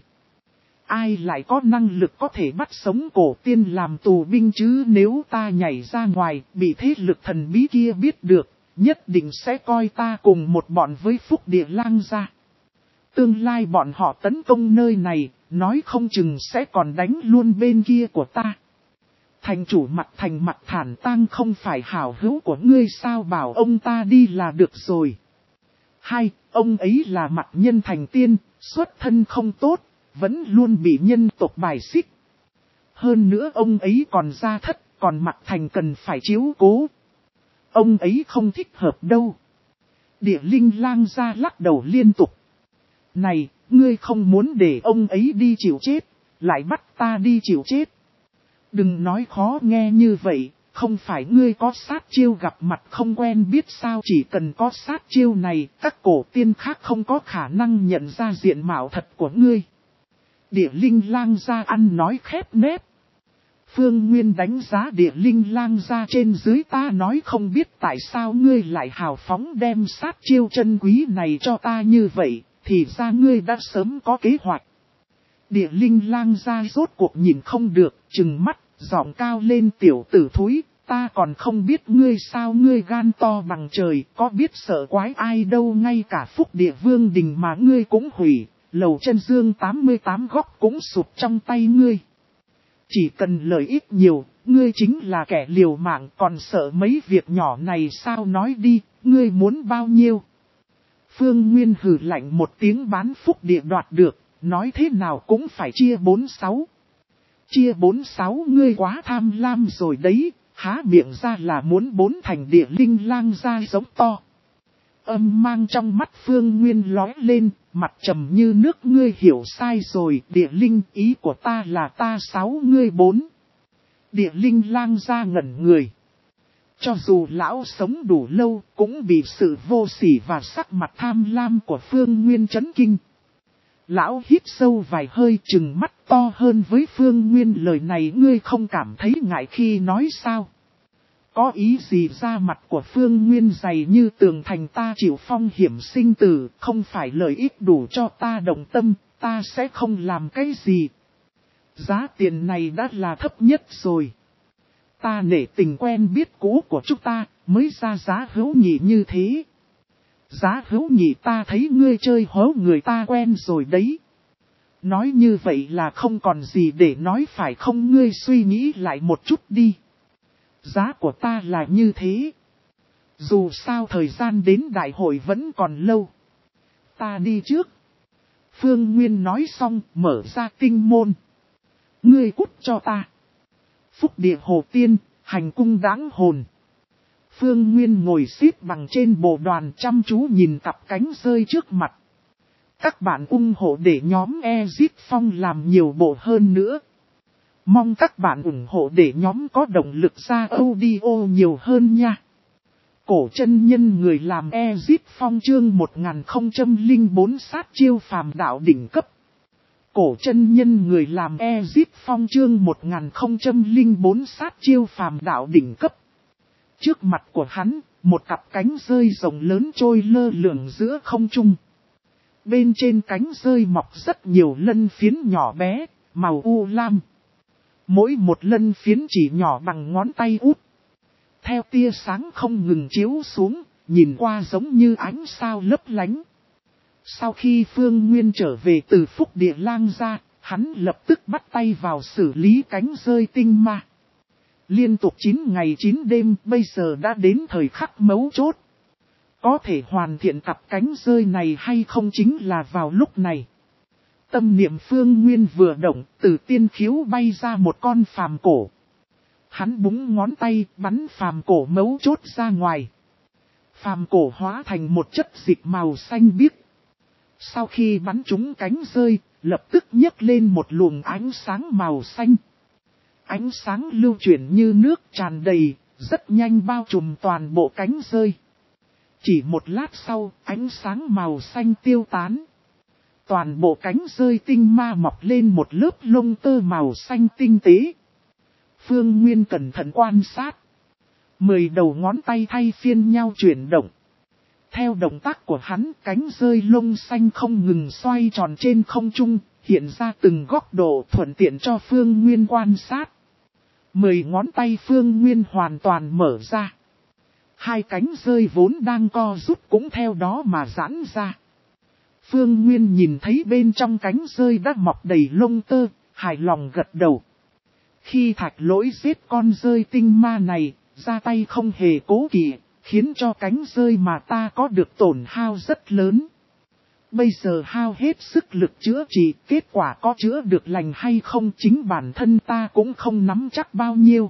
S1: Ai lại có năng lực có thể bắt sống cổ tiên làm tù binh chứ? Nếu ta nhảy ra ngoài, bị thế lực thần bí kia biết được, nhất định sẽ coi ta cùng một bọn với phúc địa Lang gia. Tương lai bọn họ tấn công nơi này, nói không chừng sẽ còn đánh luôn bên kia của ta. Thành chủ Mặt Thành Mặt Thản Tang không phải hảo hữu của ngươi sao? Bảo ông ta đi là được rồi. Hai, ông ấy là Mặt Nhân Thành Tiên, xuất thân không tốt, vẫn luôn bị nhân tộc bài xích. Hơn nữa ông ấy còn gia thất, còn Mặt Thành cần phải chiếu cố. Ông ấy không thích hợp đâu. Địa Linh Lang gia lắc đầu liên tục. Này, ngươi không muốn để ông ấy đi chịu chết, lại bắt ta đi chịu chết. Đừng nói khó nghe như vậy, không phải ngươi có sát chiêu gặp mặt không quen biết sao? Chỉ cần có sát chiêu này, các cổ tiên khác không có khả năng nhận ra diện mạo thật của ngươi. Địa Linh Lang gia ăn nói khép nép. Phương Nguyên đánh giá Địa Linh Lang gia trên dưới, ta nói không biết tại sao ngươi lại hào phóng đem sát chiêu chân quý này cho ta như vậy, thì ra ngươi đã sớm có kế hoạch. Địa Linh Lang gia rốt cuộc nhìn không được, trừng mắt, giọng cao lên, tiểu tử thúi, ta còn không biết ngươi sao? Ngươi gan to bằng trời, có biết sợ quái ai đâu, ngay cả phúc địa vương đình mà ngươi cũng hủy, lầu chân dương tám mươi tám góc cũng sụp trong tay ngươi. Chỉ cần lợi ích nhiều, ngươi chính là kẻ liều mạng, còn sợ mấy việc nhỏ này sao? Nói đi, ngươi muốn bao nhiêu? Phương Nguyên hừ lạnh một tiếng, bán phúc địa đoạt được, nói thế nào cũng phải chia bốn sáu. Chia bốn sáu, ngươi quá tham lam rồi đấy, há miệng ra là muốn bốn thành. Địa Linh Lang gia giống to. Âm mang trong mắt Phương Nguyên lóe lên, mặt trầm như nước. Ngươi hiểu sai rồi, Địa Linh, ý của ta là ta sáu ngươi bốn. Địa Linh Lang gia ngẩn người. Cho dù lão sống đủ lâu, cũng bị sự vô sỉ và sắc mặt tham lam của Phương Nguyên chấn kinh. Lão hít sâu vài hơi, trừng mắt to hơn với Phương Nguyên, lời này ngươi không cảm thấy ngại khi nói sao? Có ý gì? Ra mặt của Phương Nguyên dày như tường thành, ta chịu phong hiểm sinh tử, không phải lợi ích đủ cho ta động tâm, ta sẽ không làm cái gì. Giá tiền này đã là thấp nhất rồi. Ta nể tình quen biết cũ của chúng ta, mới ra giá hữu nghị như thế. Giá hữu nghị, ta thấy ngươi chơi hố người ta quen rồi đấy. Nói như vậy là không còn gì để nói phải không? Ngươi suy nghĩ lại một chút đi. Giá của ta là như thế. Dù sao thời gian đến đại hội vẫn còn lâu. Ta đi trước. Phương Nguyên nói xong, mở ra tinh môn. Ngươi cút cho ta. Phúc địa hồ tiên, hành cung đáng hồn. Phương Nguyên ngồi xếp bằng trên bộ đoàn, chăm chú nhìn cặp cánh rơi trước mặt. Các bạn ủng hộ để nhóm Exit Phong làm nhiều bộ hơn nữa. Mong các bạn ủng hộ để nhóm có động lực ra audio nhiều hơn nha. Cổ chân nhân người làm Exit Phong chương một nghìn không trăm lẻ bốn sát chiêu phàm đạo đỉnh cấp. Cổ chân nhân người làm Exit Phong chương một nghìn không trăm lẻ bốn sát chiêu phàm đạo đỉnh cấp. Trước mặt của hắn, một cặp cánh rơi rồng lớn trôi lơ lửng giữa không trung. Bên trên cánh rơi mọc rất nhiều lân phiến nhỏ bé, màu u lam. Mỗi một lân phiến chỉ nhỏ bằng ngón tay út. Theo tia sáng không ngừng chiếu xuống, nhìn qua giống như ánh sao lấp lánh. Sau khi Phương Nguyên trở về từ Phúc Địa Lang gia, hắn lập tức bắt tay vào xử lý cánh rơi tinh ma. Liên tục chín ngày chín đêm, bây giờ đã đến thời khắc mấu chốt. Có thể hoàn thiện cặp cánh rơi này hay không chính là vào lúc này. Tâm niệm Phương Nguyên vừa động, từ tiên khiếu bay ra một con phàm cổ. Hắn búng ngón tay bắn phàm cổ mấu chốt ra ngoài. Phàm cổ hóa thành một chất dịch màu xanh biếc. Sau khi bắn trúng cánh rơi, lập tức nhấc lên một luồng ánh sáng màu xanh. Ánh sáng lưu chuyển như nước tràn đầy, rất nhanh bao trùm toàn bộ cánh rơi. Chỉ một lát sau, ánh sáng màu xanh tiêu tán. Toàn bộ cánh rơi tinh ma mọc lên một lớp lông tơ màu xanh tinh tế. Phương Nguyên cẩn thận quan sát. Mười đầu ngón tay thay phiên nhau chuyển động. Theo động tác của hắn, cánh rơi lông xanh không ngừng xoay tròn trên không trung, hiện ra từng góc độ thuận tiện cho Phương Nguyên quan sát. Mười ngón tay Phương Nguyên hoàn toàn mở ra. Hai cánh rơi vốn đang co rút cũng theo đó mà giãn ra. Phương Nguyên nhìn thấy bên trong cánh rơi đã mọc đầy lông tơ, hài lòng gật đầu. Khi Thạch Lỗi giết con rơi tinh ma này, ra tay không hề cố kỵ, khiến cho cánh rơi mà ta có được tổn hao rất lớn. Bây giờ hao hết sức lực chữa trị, kết quả có chữa được lành hay không chính bản thân ta cũng không nắm chắc bao nhiêu.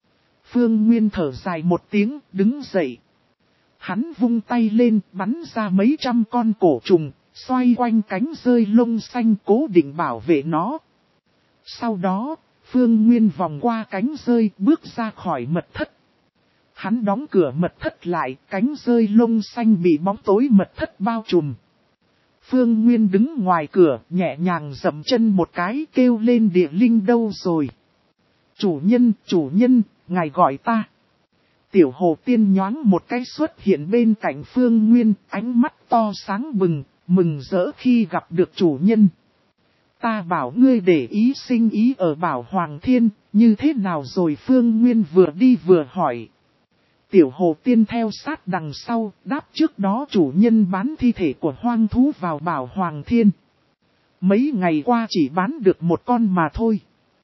S1: Phương Nguyên thở dài một tiếng, đứng dậy. Hắn vung tay lên, bắn ra mấy trăm con cổ trùng, xoay quanh cánh rơi lông xanh cố định bảo vệ nó. Sau đó, Phương Nguyên vòng qua cánh rơi bước ra khỏi mật thất. Hắn đóng cửa mật thất lại, cánh rơi lông xanh bị bóng tối mật thất bao trùm. Phương Nguyên đứng ngoài cửa, nhẹ nhàng dậm chân một cái kêu lên địa linh đâu rồi. Chủ nhân, chủ nhân, ngài gọi ta. Tiểu hồ tiên nhoáng một cái xuất hiện bên cạnh Phương Nguyên, ánh mắt to sáng bừng, mừng rỡ khi gặp được chủ nhân. Ta bảo ngươi để ý sinh ý ở Bảo Hoàng Thiên, như thế nào rồi? Phương Nguyên vừa đi vừa hỏi. Tiểu hồ tiên theo sát đằng sau, đáp trước đó chủ nhân bán thi thể của hoang thú vào Bảo Hoàng Thiên. Mấy ngày qua chỉ bán được một con mà thôi.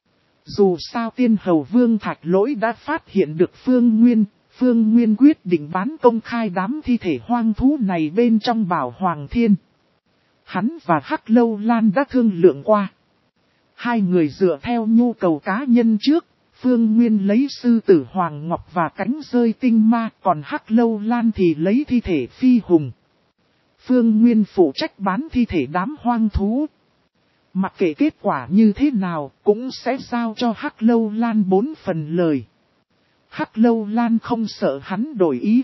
S1: Dù sao tiên hầu Vương Thạch Lỗi đã phát hiện được Phương Nguyên, Phương Nguyên quyết định bán công khai đám thi thể hoang thú này bên trong Bảo Hoàng Thiên. Hắn và Hắc Lâu Lan đã thương lượng qua. Hai người dựa theo nhu cầu cá nhân trước, Phương Nguyên lấy sư tử Hoàng Ngọc và cánh rơi tinh ma, còn Hắc Lâu Lan thì lấy thi thể phi hùng. Phương Nguyên phụ trách bán thi thể đám hoang thú. Mặc kệ kết quả như thế nào, cũng sẽ giao cho Hắc Lâu Lan bốn phần lời. Hắc Lâu Lan không sợ hắn đổi ý.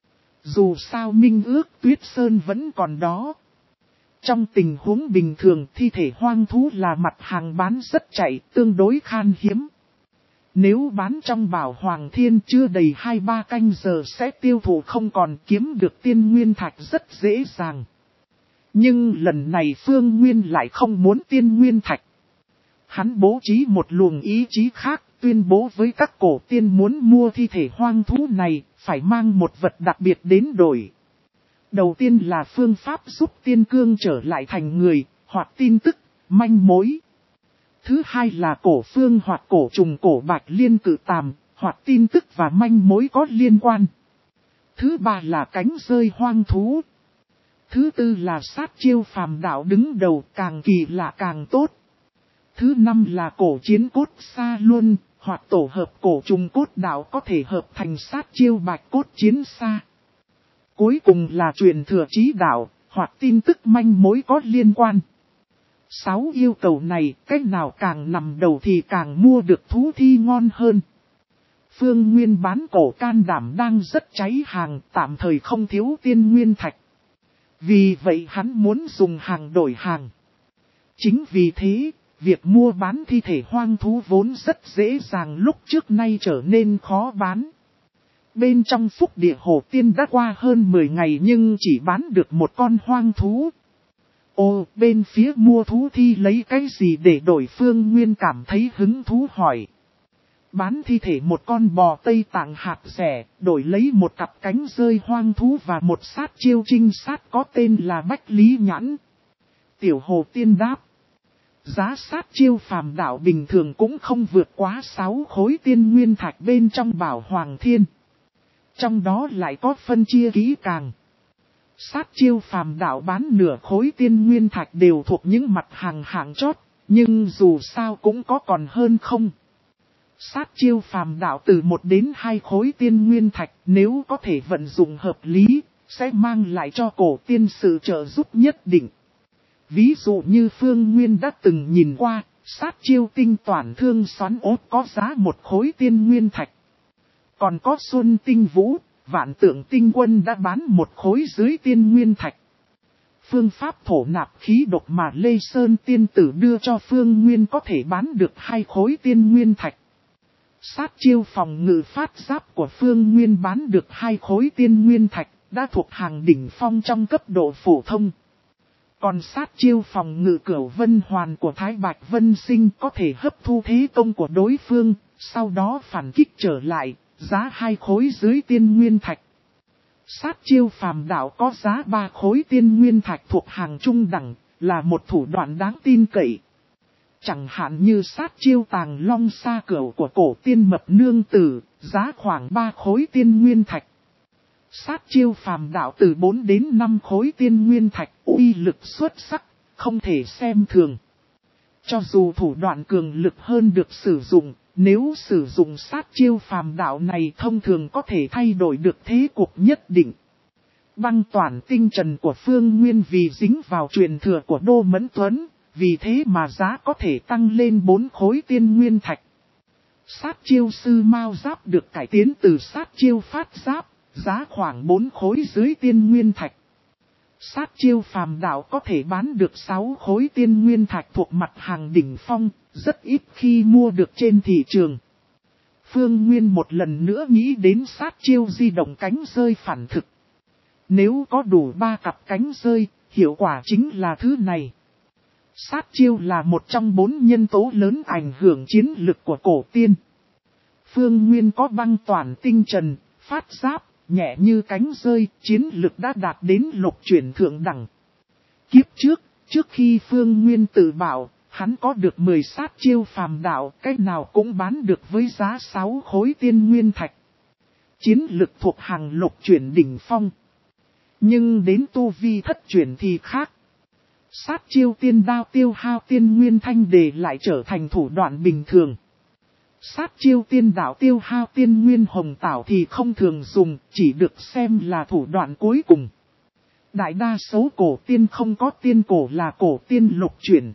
S1: Dù sao minh ước Tuyết Sơn vẫn còn đó. Trong tình huống bình thường, thi thể hoang thú là mặt hàng bán rất chạy, tương đối khan hiếm. Nếu bán trong Bảo Hoàng Thiên chưa đầy hai ba canh giờ sẽ tiêu thụ không còn, kiếm được tiên nguyên thạch rất dễ dàng. Nhưng lần này Phương Nguyên lại không muốn tiên nguyên thạch. Hắn bố trí một luồng ý chí khác, tuyên bố với các cổ tiên muốn mua thi thể hoang thú này, phải mang một vật đặc biệt đến đổi. Đầu tiên là phương pháp giúp tiên cương trở lại thành người, hoặc tin tức, manh mối. Thứ hai là cổ phương hoặc cổ trùng cổ bạch liên cự tàm, hoặc tin tức và manh mối có liên quan. Thứ ba là cánh rơi hoang thú. Thứ tư là sát chiêu phàm đạo đứng đầu, càng kỳ lạ càng tốt. Thứ năm là cổ chiến cốt xa luân, hoặc tổ hợp cổ trùng cốt đạo có thể hợp thành sát chiêu bạch cốt chiến xa. Cuối cùng là truyền thừa chí đạo, hoặc tin tức manh mối có liên quan. Sáu yêu cầu này, cách nào càng nằm đầu thì càng mua được thú thi ngon hơn. Phương Nguyên bán cổ can đảm đang rất cháy hàng, tạm thời không thiếu tiên nguyên thạch. Vì vậy hắn muốn dùng hàng đổi hàng. Chính vì thế, việc mua bán thi thể hoang thú vốn rất dễ dàng lúc trước nay trở nên khó bán. Bên trong phúc địa hồ tiên đã qua hơn mười ngày nhưng chỉ bán được một con hoang thú. Ồ, bên phía mua thú thi lấy cái gì để đổi? Phương Nguyên cảm thấy hứng thú hỏi. Bán thi thể một con bò Tây Tạng hạt rẻ, đổi lấy một cặp cánh rơi hoang thú và một sát chiêu trinh sát có tên là Bách Lý Nhãn. Tiểu hồ tiên đáp. Giá sát chiêu phàm đạo bình thường cũng không vượt quá sáu khối tiên nguyên thạch bên trong Bảo Hoàng Thiên. Trong đó lại có phân chia kỹ càng. Sát chiêu phàm đạo bán nửa khối tiên nguyên thạch đều thuộc những mặt hàng hạng chót, nhưng dù sao cũng có còn hơn không. Sát chiêu phàm đạo từ một đến hai khối tiên nguyên thạch, nếu có thể vận dụng hợp lý, sẽ mang lại cho cổ tiên sự trợ giúp nhất định. Ví dụ như Phương Nguyên đã từng nhìn qua, sát chiêu tinh toàn thương xoắn ốt có giá một khối tiên nguyên thạch. Còn có Xuân Tinh Vũ, Vạn Tượng Tinh Quân đã bán một khối dưới tiên nguyên thạch. Phương pháp thổ nạp khí độc mà Lê Sơn tiên tử đưa cho Phương Nguyên có thể bán được hai khối tiên nguyên thạch. Sát chiêu phòng ngự phát giáp của Phương Nguyên bán được hai khối tiên nguyên thạch, đã thuộc hàng đỉnh phong trong cấp độ phổ thông. Còn sát chiêu phòng ngự Cửu Vân Hoàn của Thái Bạch Vân Sinh có thể hấp thu thế công của đối phương, sau đó phản kích trở lại, giá hai khối dưới tiên nguyên thạch. Sát chiêu phàm đạo có giá ba khối tiên nguyên thạch thuộc hàng trung đẳng, là một thủ đoạn đáng tin cậy. Chẳng hạn như sát chiêu tàng long sa cửu của cổ tiên mập nương tử, giá khoảng ba khối tiên nguyên thạch. Sát chiêu phàm đạo từ bốn đến năm khối tiên nguyên thạch, uy lực xuất sắc, không thể xem thường. Cho dù thủ đoạn cường lực hơn được sử dụng, nếu sử dụng sát chiêu phàm đạo này thông thường có thể thay đổi được thế cục nhất định. Băng toàn tinh trần của Phương Nguyên vì dính vào truyền thừa của Đô Mẫn Tuấn, vì thế mà giá có thể tăng lên bốn khối tiên nguyên thạch. Sát chiêu sư mao giáp được cải tiến từ sát chiêu phát giáp, giá khoảng bốn khối dưới tiên nguyên thạch. Sát chiêu phàm đạo có thể bán được sáu khối tiên nguyên thạch thuộc mặt hàng đỉnh phong, rất ít khi mua được trên thị trường. Phương Nguyên một lần nữa nghĩ đến sát chiêu di động cánh rơi phản thực. Nếu có đủ ba cặp cánh rơi, hiệu quả chính là thứ này. Sát chiêu là một trong bốn nhân tố lớn ảnh hưởng chiến lực của cổ tiên. Phương Nguyên có băng toàn tinh trần, phát giáp, nhẹ như cánh rơi, chiến lực đã đạt đến lục chuyển thượng đẳng. Kiếp trước, trước khi Phương Nguyên tự bảo, hắn có được mười sát chiêu phàm đạo, cách nào cũng bán được với giá sáu khối tiên nguyên thạch. Chiến lực thuộc hàng lục chuyển đỉnh phong. Nhưng đến tu vi thất chuyển thì khác. Sát chiêu tiên đao tiêu hao tiên nguyên thanh đề lại trở thành thủ đoạn bình thường. Sát chiêu tiên đạo tiêu hao tiên nguyên hồng tảo thì không thường dùng, chỉ được xem là thủ đoạn cuối cùng. Đại đa số cổ tiên không có tiên cổ là cổ tiên lục chuyển.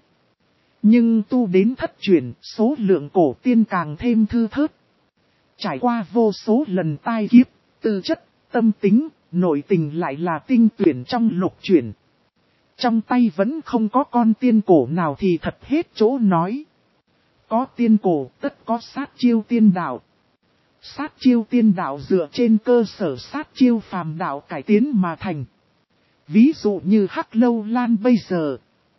S1: Nhưng tu đến thất chuyển, số lượng cổ tiên càng thêm thư thớt. Trải qua vô số lần tai kiếp, tư chất, tâm tính, nội tình lại là tinh tuyển trong lục chuyển. Trong tay vẫn không có con tiên cổ nào thì thật hết chỗ nói. Có tiên cổ tất có sát chiêu tiên đạo. Sát chiêu tiên đạo dựa trên cơ sở sát chiêu phàm đạo cải tiến mà thành. Ví dụ như Hắc Lâu Lan bây giờ.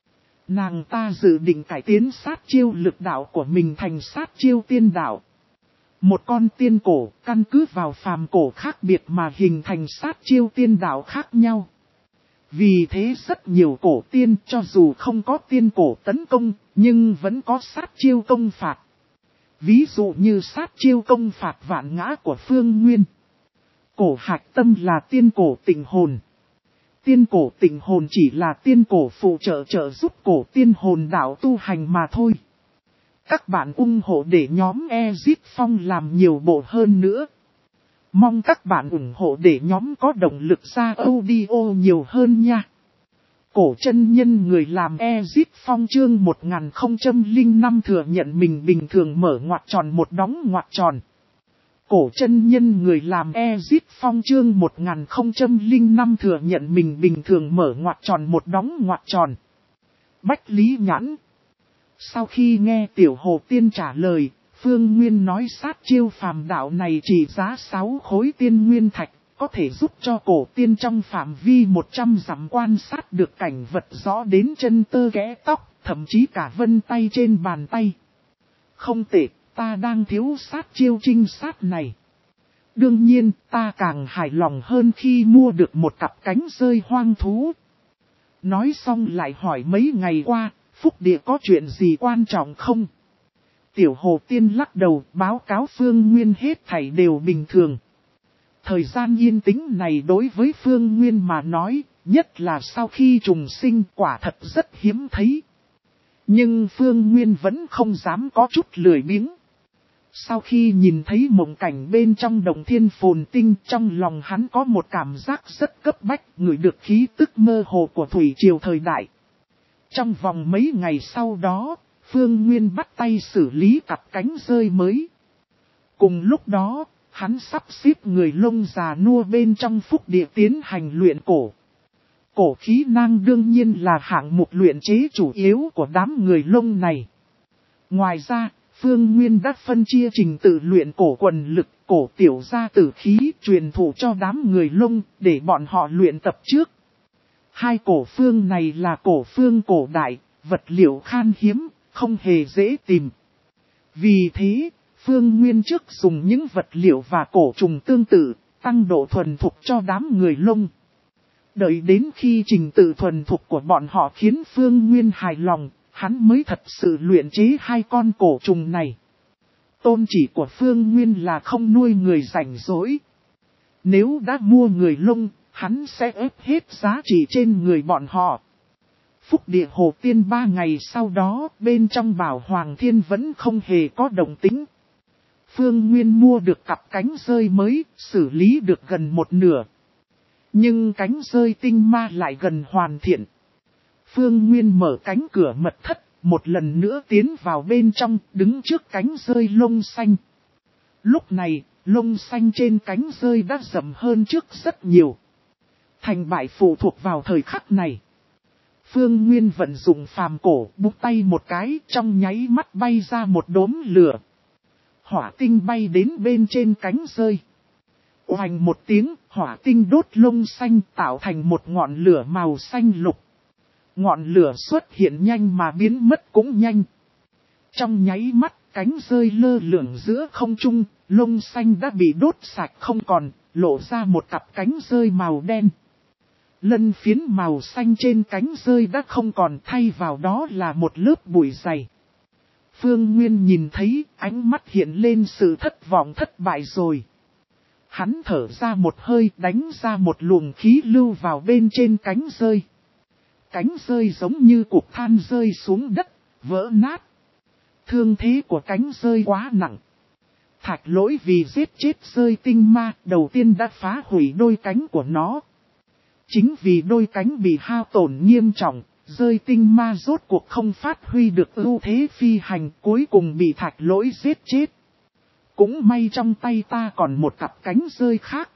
S1: Nàng ta dự định cải tiến sát chiêu lực đạo của mình thành sát chiêu tiên đạo. Một con tiên cổ căn cứ vào phàm cổ khác biệt mà hình thành sát chiêu tiên đạo khác nhau. Vì thế rất nhiều cổ tiên cho dù không có tiên cổ tấn công, nhưng vẫn có sát chiêu công phạt. Ví dụ như sát chiêu công phạt vạn ngã của Phương Nguyên. Cổ hạch tâm là tiên cổ tịnh hồn. Tiên cổ tịnh hồn chỉ là tiên cổ phụ trợ trợ giúp cổ tiên hồn đạo tu hành mà thôi. Các bạn ủng hộ để nhóm Ezip Phong làm nhiều bộ hơn nữa. Mong các bạn ủng hộ để nhóm có động lực ra audio nhiều hơn nha. Cổ chân nhân người làm Ezip Phong chương một nghìn không trăm lẻ năm thừa nhận mình bình thường mở ngoặc tròn một đóng ngoặc tròn. Cổ chân nhân người làm Ezip Phong chương một nghìn không trăm lẻ năm thừa nhận mình bình thường mở ngoặc tròn một đóng ngoặc tròn. Bách Lý Nhãn. Sau khi nghe Tiểu Hồ Tiên trả lời, Phương Nguyên nói sát chiêu phàm đạo này chỉ giá sáu khối tiên nguyên thạch, có thể giúp cho cổ tiên trong phạm vi một trăm dặm quan sát được cảnh vật rõ đến chân tơ kẽ tóc, thậm chí cả vân tay trên bàn tay. Không tệ, ta đang thiếu sát chiêu trinh sát này. Đương nhiên, ta càng hài lòng hơn khi mua được một cặp cánh rơi hoang thú. Nói xong lại hỏi mấy ngày qua, Phúc Địa có chuyện gì quan trọng không? Tiểu Hồ Tiên lắc đầu báo cáo Phương Nguyên hết thảy đều bình thường. Thời gian yên tĩnh này đối với Phương Nguyên mà nói, nhất là sau khi trùng sinh quả thật rất hiếm thấy. Nhưng Phương Nguyên vẫn không dám có chút lười biếng. Sau khi nhìn thấy mộng cảnh bên trong động thiên phồn tinh, trong lòng hắn có một cảm giác rất cấp bách, ngửi được khí tức mơ hồ của thủy triều thời đại. Trong vòng mấy ngày sau đó, Phương Nguyên bắt tay xử lý cặp cánh rơi mới. Cùng lúc đó, hắn sắp xếp người lông già nua bên trong phúc địa tiến hành luyện cổ. Cổ khí năng đương nhiên là hạng mục luyện chế chủ yếu của đám người lông này. Ngoài ra, Phương Nguyên đã phân chia trình tự luyện cổ quần lực, cổ tiểu gia tử khí truyền thụ cho đám người lông để bọn họ luyện tập trước. Hai cổ phương này là cổ phương cổ đại, vật liệu khan hiếm, không hề dễ tìm. Vì thế, Phương Nguyên trước dùng những vật liệu và cổ trùng tương tự, tăng độ thuần thục cho đám người lông. Đợi đến khi trình tự thuần thục của bọn họ khiến Phương Nguyên hài lòng, hắn mới thật sự luyện chế hai con cổ trùng này. Tôn chỉ của Phương Nguyên là không nuôi người rảnh rỗi. Nếu đã mua người lông, hắn sẽ ép hết giá trị trên người bọn họ. Phúc địa hồ tiên ba ngày sau đó, bên trong Bảo Hoàng Thiên vẫn không hề có động tĩnh. Phương Nguyên mua được cặp cánh rơi mới, xử lý được gần một nửa. Nhưng cánh rơi tinh ma lại gần hoàn thiện. Phương Nguyên mở cánh cửa mật thất, một lần nữa tiến vào bên trong, đứng trước cánh rơi lông xanh. Lúc này, lông xanh trên cánh rơi đã rậm hơn trước rất nhiều. Thành bại phụ thuộc vào thời khắc này. Phương Nguyên vận dụng phàm cổ, búng tay một cái, trong nháy mắt bay ra một đốm lửa. Hỏa tinh bay đến bên trên cánh rơi. Oành một tiếng, hỏa tinh đốt lông xanh tạo thành một ngọn lửa màu xanh lục. Ngọn lửa xuất hiện nhanh mà biến mất cũng nhanh. Trong nháy mắt, cánh rơi lơ lửng giữa không trung, lông xanh đã bị đốt sạch không còn, lộ ra một cặp cánh rơi màu đen. Lân phiến màu xanh trên cánh rơi đã không còn, thay vào đó là một lớp bụi dày. Phương Nguyên nhìn thấy, ánh mắt hiện lên sự thất vọng thất bại rồi. Hắn thở ra một hơi, đánh ra một luồng khí lưu vào bên trên cánh rơi. Cánh rơi giống như cục than rơi xuống đất, vỡ nát. Thương thế của cánh rơi quá nặng. Thạch Lỗi vì giết chết rơi tinh ma, đầu tiên đã phá hủy đôi cánh của nó. Chính vì đôi cánh bị hao tổn nghiêm trọng, rơi tinh ma rốt cuộc không phát huy được ưu thế phi hành, cuối cùng bị Thạch Lỗi giết chết. Cũng may trong tay ta còn một cặp cánh rơi khác.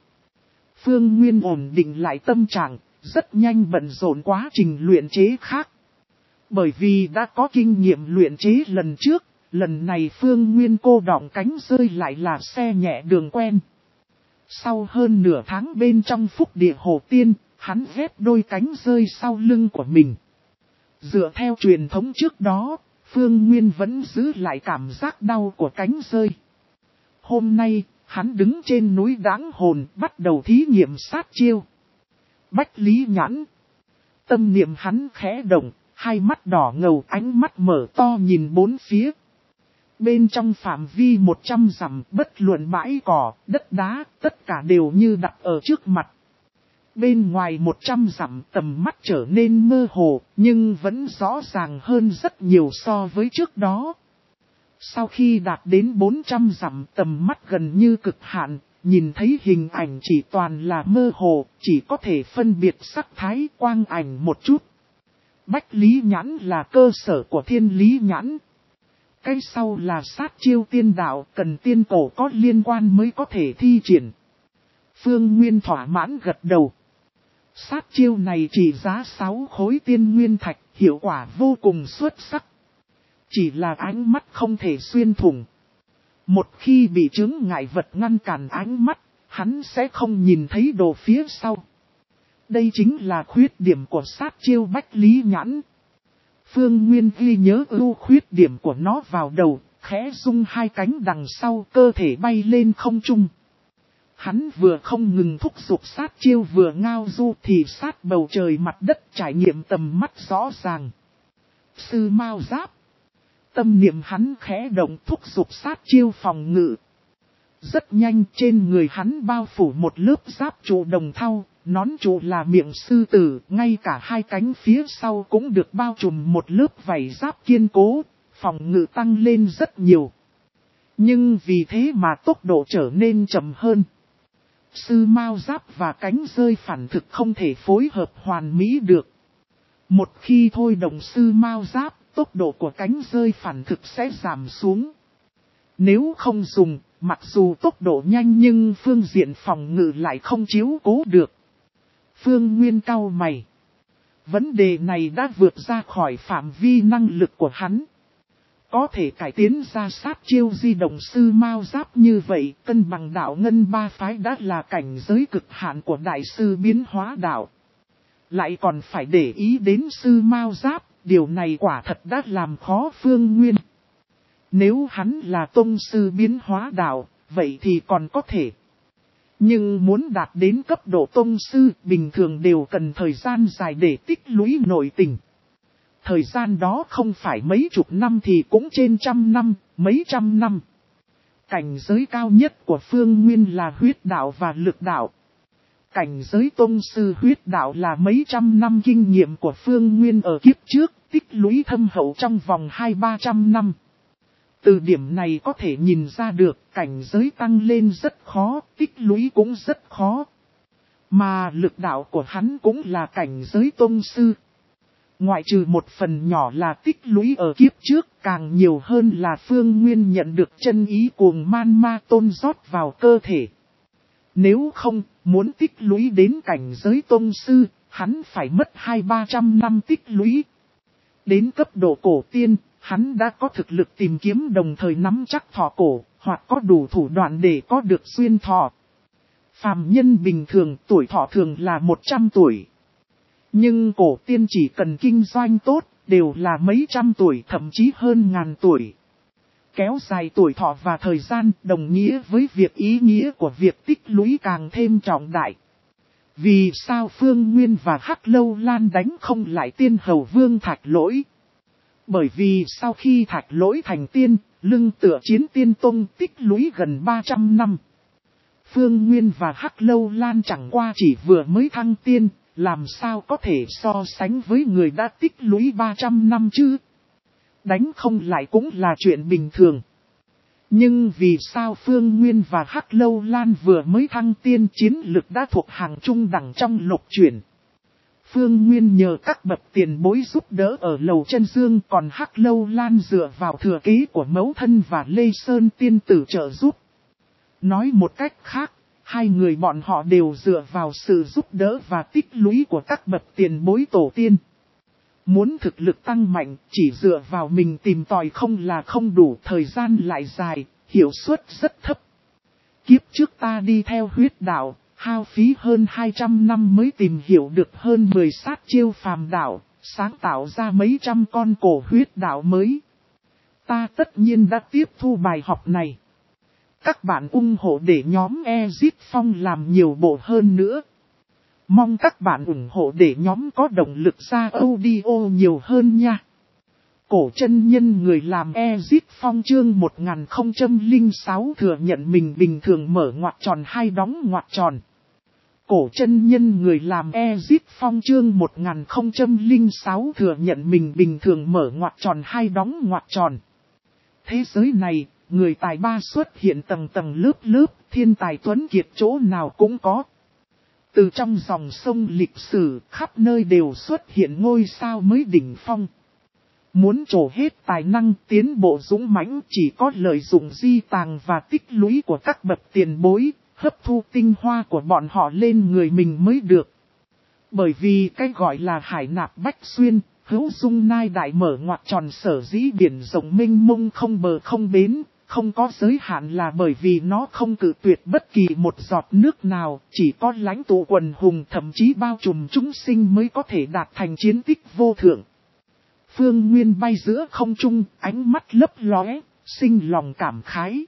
S1: Phương Nguyên ổn định lại tâm trạng, rất nhanh bận rộn quá trình luyện chế khác. Bởi vì đã có kinh nghiệm luyện chế lần trước, lần này Phương Nguyên cô đọng cánh rơi lại là xe nhẹ đường quen. Sau hơn nửa tháng bên trong phúc địa hồ tiên, hắn ghép đôi cánh rơi sau lưng của mình. Dựa theo truyền thống trước đó, Phương Nguyên vẫn giữ lại cảm giác đau của cánh rơi. Hôm nay, hắn đứng trên núi Đáng Hồn bắt đầu thí nghiệm sát chiêu. Bách Lý Nhãn. Tâm niệm hắn khẽ động, hai mắt đỏ ngầu, ánh mắt mở to nhìn bốn phía. Bên trong phạm vi một trăm dặm, bất luận bãi cỏ, đất đá, tất cả đều như đặt ở trước mặt. Bên ngoài một trăm dặm tầm mắt trở nên mơ hồ, nhưng vẫn rõ ràng hơn rất nhiều so với trước đó. Sau khi đạt đến bốn trăm dặm tầm mắt gần như cực hạn, nhìn thấy hình ảnh chỉ toàn là mơ hồ, chỉ có thể phân biệt sắc thái quang ảnh một chút. Bách Lý Nhãn là cơ sở của Thiên Lý Nhãn. Cái sau là sát chiêu tiên đạo, cần tiên cổ có liên quan mới có thể thi triển. Phương Nguyên thỏa mãn gật đầu. Sát chiêu này chỉ giá sáu khối tiên nguyên thạch, hiệu quả vô cùng xuất sắc. Chỉ là ánh mắt không thể xuyên thủng. Một khi bị chướng ngại vật ngăn cản ánh mắt, hắn sẽ không nhìn thấy đồ phía sau. Đây chính là khuyết điểm của sát chiêu Bách Lý Nhãn. Phương Nguyên ghi nhớ ưu khuyết điểm của nó vào đầu, khẽ rung hai cánh đằng sau, cơ thể bay lên không trung. Hắn vừa không ngừng thúc giục sát chiêu vừa ngao du thì sát bầu trời mặt đất trải nghiệm tầm mắt rõ ràng. Sư Mao Giáp. Tâm niệm hắn khẽ động thúc giục sát chiêu phòng ngự. Rất nhanh trên người hắn bao phủ một lớp giáp trụ đồng thau, nón trụ là miệng sư tử, ngay cả hai cánh phía sau cũng được bao trùm một lớp vảy giáp kiên cố, phòng ngự tăng lên rất nhiều. Nhưng vì thế mà tốc độ trở nên chậm hơn. Sư mao giáp và cánh rơi phản thực không thể phối hợp hoàn mỹ được. Một khi thôi động sư mao giáp, tốc độ của cánh rơi phản thực sẽ giảm xuống. Nếu không dùng, mặc dù tốc độ nhanh nhưng phương diện phòng ngự lại không chiếu cố được. Phương Nguyên cau mày. Vấn đề này đã vượt ra khỏi phạm vi năng lực của hắn. Có thể cải tiến ra sát chiêu di động sư mao giáp như vậy, cân bằng đạo ngân ba phái đã là cảnh giới cực hạn của đại sư biến hóa đạo. Lại còn phải để ý đến sư mao giáp, điều này quả thật đã làm khó Phương Nguyên. Nếu hắn là tông sư biến hóa đạo, vậy thì còn có thể. Nhưng muốn đạt đến cấp độ tông sư, bình thường đều cần thời gian dài để tích lũy nội tình. Thời gian đó không phải mấy chục năm thì cũng trên trăm năm, mấy trăm năm. Cảnh giới cao nhất của Phương Nguyên là huyết đạo và lực đạo. Cảnh giới tông sư huyết đạo là mấy trăm năm kinh nghiệm của Phương Nguyên ở kiếp trước, tích lũy thâm hậu trong vòng hai ba trăm năm. Từ điểm này có thể nhìn ra được cảnh giới tăng lên rất khó, tích lũy cũng rất khó. Mà lực đạo của hắn cũng là cảnh giới tông sư. Ngoại trừ một phần nhỏ là tích lũy ở kiếp trước, càng nhiều hơn là Phương Nguyên nhận được chân ý cuồng man ma tôn rót vào cơ thể. Nếu không, muốn tích lũy đến cảnh giới tông sư, hắn phải mất hai ba trăm năm tích lũy. Đến cấp độ cổ tiên, hắn đã có thực lực tìm kiếm đồng thời nắm chắc thọ cổ, hoặc có đủ thủ đoạn để có được xuyên thọ. Phàm nhân bình thường tuổi thọ thường là một trăm tuổi. Nhưng cổ tiên chỉ cần kinh doanh tốt, đều là mấy trăm tuổi thậm chí hơn ngàn tuổi. Kéo dài tuổi thọ và thời gian đồng nghĩa với việc ý nghĩa của việc tích lũy càng thêm trọng đại. Vì sao Phương Nguyên và Hắc Lâu Lan đánh không lại tiên hầu vương Thạch Lỗi? Bởi vì sau khi Thạch Lỗi thành tiên, lưng tựa chiến tiên tông tích lũy gần ba trăm năm. Phương Nguyên và Hắc Lâu Lan chẳng qua chỉ vừa mới thăng tiên, làm sao có thể so sánh với người đã tích lũy ba trăm năm chứ? Đánh không lại cũng là chuyện bình thường. Nhưng vì sao Phương Nguyên và Hắc Lâu Lan vừa mới thăng tiên chiến lực đã thuộc hàng trung đẳng trong lục chuyển? Phương Nguyên nhờ các bậc tiền bối giúp đỡ ở Lầu Chân Dương, còn Hắc Lâu Lan dựa vào thừa kế của mẫu thân và Lê Sơn tiên tử trợ giúp. Nói một cách khác, hai người bọn họ đều dựa vào sự giúp đỡ và tích lũy của các bậc tiền bối tổ tiên. Muốn thực lực tăng mạnh, chỉ dựa vào mình tìm tòi không là không đủ, thời gian lại dài, hiệu suất rất thấp. Kiếp trước ta đi theo huyết đạo, hao phí hơn hai trăm năm mới tìm hiểu được hơn mười sát chiêu phàm đạo, sáng tạo ra mấy trăm con cổ huyết đạo mới. Ta tất nhiên đã tiếp thu bài học này. Các bạn ủng hộ để nhóm Exit Phong làm nhiều bộ hơn nữa. Mong các bạn ủng hộ để nhóm có động lực ra audio nhiều hơn nha. Cổ chân nhân người làm Exit Phong chương một nghìn không trăm lẻ sáu thừa nhận mình bình thường mở ngoặc tròn hay đóng ngoặc tròn. Cổ chân nhân người làm Exit Phong chương một nghìn không trăm lẻ sáu thừa nhận mình bình thường mở ngoặc tròn hay đóng ngoặc tròn. Thế giới này, người tài ba xuất hiện tầng tầng lớp lớp, thiên tài tuấn kiệt chỗ nào cũng có. Từ trong dòng sông lịch sử, khắp nơi đều xuất hiện ngôi sao mới đỉnh phong. Muốn trổ hết tài năng tiến bộ dũng mãnh chỉ có lợi dụng di tàng và tích lũy của các bậc tiền bối, hấp thu tinh hoa của bọn họ lên người mình mới được. Bởi vì cái gọi là hải nạp bách xuyên, hữu dung nai đại mở ngoặc tròn sở dĩ biển rộng mênh mông không bờ không bến, không có giới hạn là bởi vì nó không cự tuyệt bất kỳ một giọt nước nào, chỉ có lãnh tụ quần hùng thậm chí bao trùm chúng sinh mới có thể đạt thành chiến tích vô thượng. Phương Nguyên bay giữa không trung, ánh mắt lấp lóe, sinh lòng cảm khái.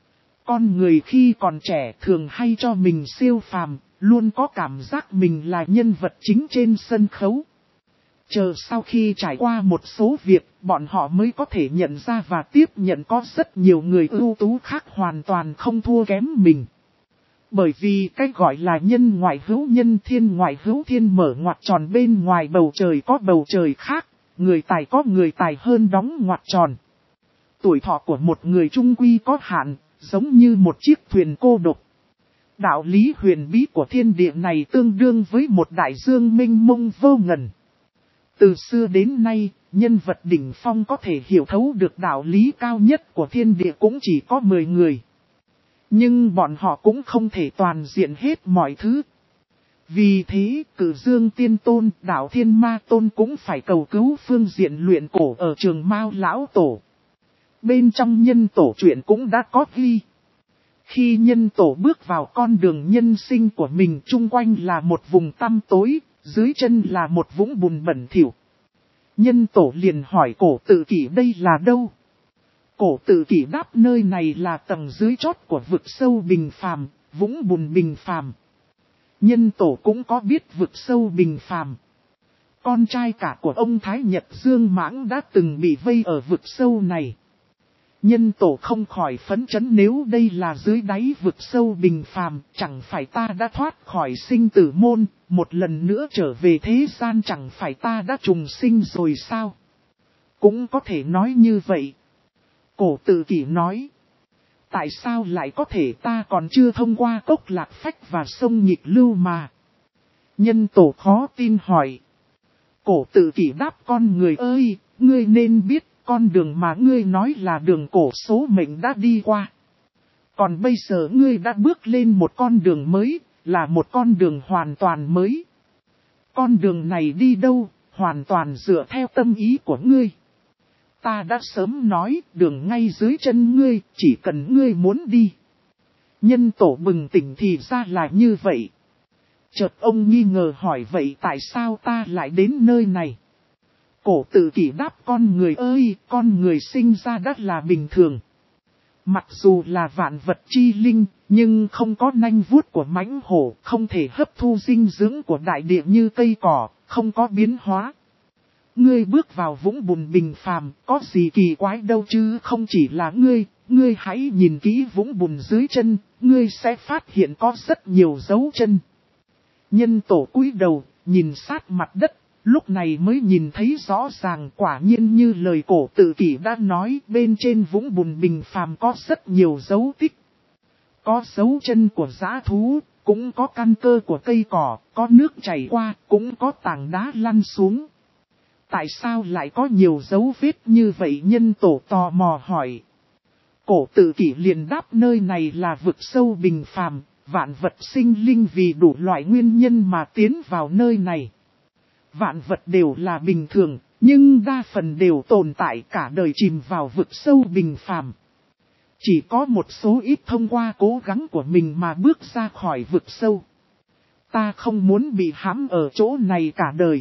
S1: Con người khi còn trẻ thường hay cho mình siêu phàm, luôn có cảm giác mình là nhân vật chính trên sân khấu. Chờ sau khi trải qua một số việc, bọn họ mới có thể nhận ra và tiếp nhận có rất nhiều người ưu tú khác hoàn toàn không thua kém mình. Bởi vì cái gọi là nhân ngoại hữu nhân thiên ngoại hữu thiên mở ngoặc tròn bên ngoài bầu trời có bầu trời khác, người tài có người tài hơn đóng ngoặc tròn. Tuổi thọ của một người chung quy có hạn, giống như một chiếc thuyền cô độc. Đạo lý huyền bí của thiên địa này tương đương với một đại dương mênh mông vô ngần. Từ xưa đến nay, nhân vật đỉnh phong có thể hiểu thấu được đạo lý cao nhất của thiên địa cũng chỉ có mười người. Nhưng bọn họ cũng không thể toàn diện hết mọi thứ. Vì thế, Cử Dương Tiên Tôn, Đạo Thiên Ma Tôn cũng phải cầu cứu phương diện luyện cổ ở Trường Mao Lão Tổ. Bên trong nhân tổ truyện cũng đã có ghi. Khi nhân tổ bước vào con đường nhân sinh của mình, chung quanh là một vùng tăm tối, dưới chân là một vũng bùn bẩn thỉu. Nhân tổ liền hỏi Cổ Tự Kỷ đây là đâu? Cổ Tự Kỷ đáp nơi này là tầng dưới chót của vực sâu bình phàm, vũng bùn bình phàm. Nhân tổ cũng có biết vực sâu bình phàm. Con trai cả của ông Thái Nhật Dương Mãng đã từng bị vây ở vực sâu này. Nhân tổ không khỏi phấn chấn, nếu đây là dưới đáy vực sâu bình phàm, chẳng phải ta đã thoát khỏi sinh tử môn, một lần nữa trở về thế gian, chẳng phải ta đã trùng sinh rồi sao? Cũng có thể nói như vậy. Cổ Tự Kỷ nói. Tại sao lại có thể, ta còn chưa thông qua cốc lạc phách và sông nhịp lưu mà? Nhân tổ khó tin hỏi. Cổ Tự Kỷ đáp con người ơi, ngươi nên biết con đường mà ngươi nói là đường cổ số mệnh đã đi qua. Còn bây giờ ngươi đã bước lên một con đường mới, là một con đường hoàn toàn mới. Con đường này đi đâu, hoàn toàn dựa theo tâm ý của ngươi. Ta đã sớm nói, đường ngay dưới chân ngươi, chỉ cần ngươi muốn đi. Nhân tổ bừng tỉnh thì ra là như vậy. Chợt ông nghi ngờ hỏi vậy tại sao ta lại đến nơi này? Cổ Tự Kỷ đáp con người ơi, con người sinh ra đã là bình thường. Mặc dù là vạn vật chi linh, nhưng không có nanh vuốt của mãnh hổ, không thể hấp thu dinh dưỡng của đại địa như cây cỏ, không có biến hóa. Ngươi bước vào vũng bùn bình phàm, có gì kỳ quái đâu chứ, không chỉ là ngươi, ngươi hãy nhìn kỹ vũng bùn dưới chân, ngươi sẽ phát hiện có rất nhiều dấu chân. Nhân tổ cúi đầu, nhìn sát mặt đất, lúc này mới nhìn thấy rõ ràng, quả nhiên như lời Cổ Tự Kỷ đã nói, bên trên vũng bùn bình phàm có rất nhiều dấu tích. Có dấu chân của dã thú, cũng có căn cơ của cây cỏ, có nước chảy qua, cũng có tảng đá lăn xuống. Tại sao lại có nhiều dấu vết như vậy? Nhân tổ tò mò hỏi. Cổ Tự Kỷ liền đáp nơi này là vực sâu bình phàm, vạn vật sinh linh vì đủ loại nguyên nhân mà tiến vào nơi này. Vạn vật đều là bình thường, nhưng đa phần đều tồn tại cả đời chìm vào vực sâu bình phàm. Chỉ có một số ít thông qua cố gắng của mình mà bước ra khỏi vực sâu. Ta không muốn bị hãm ở chỗ này cả đời.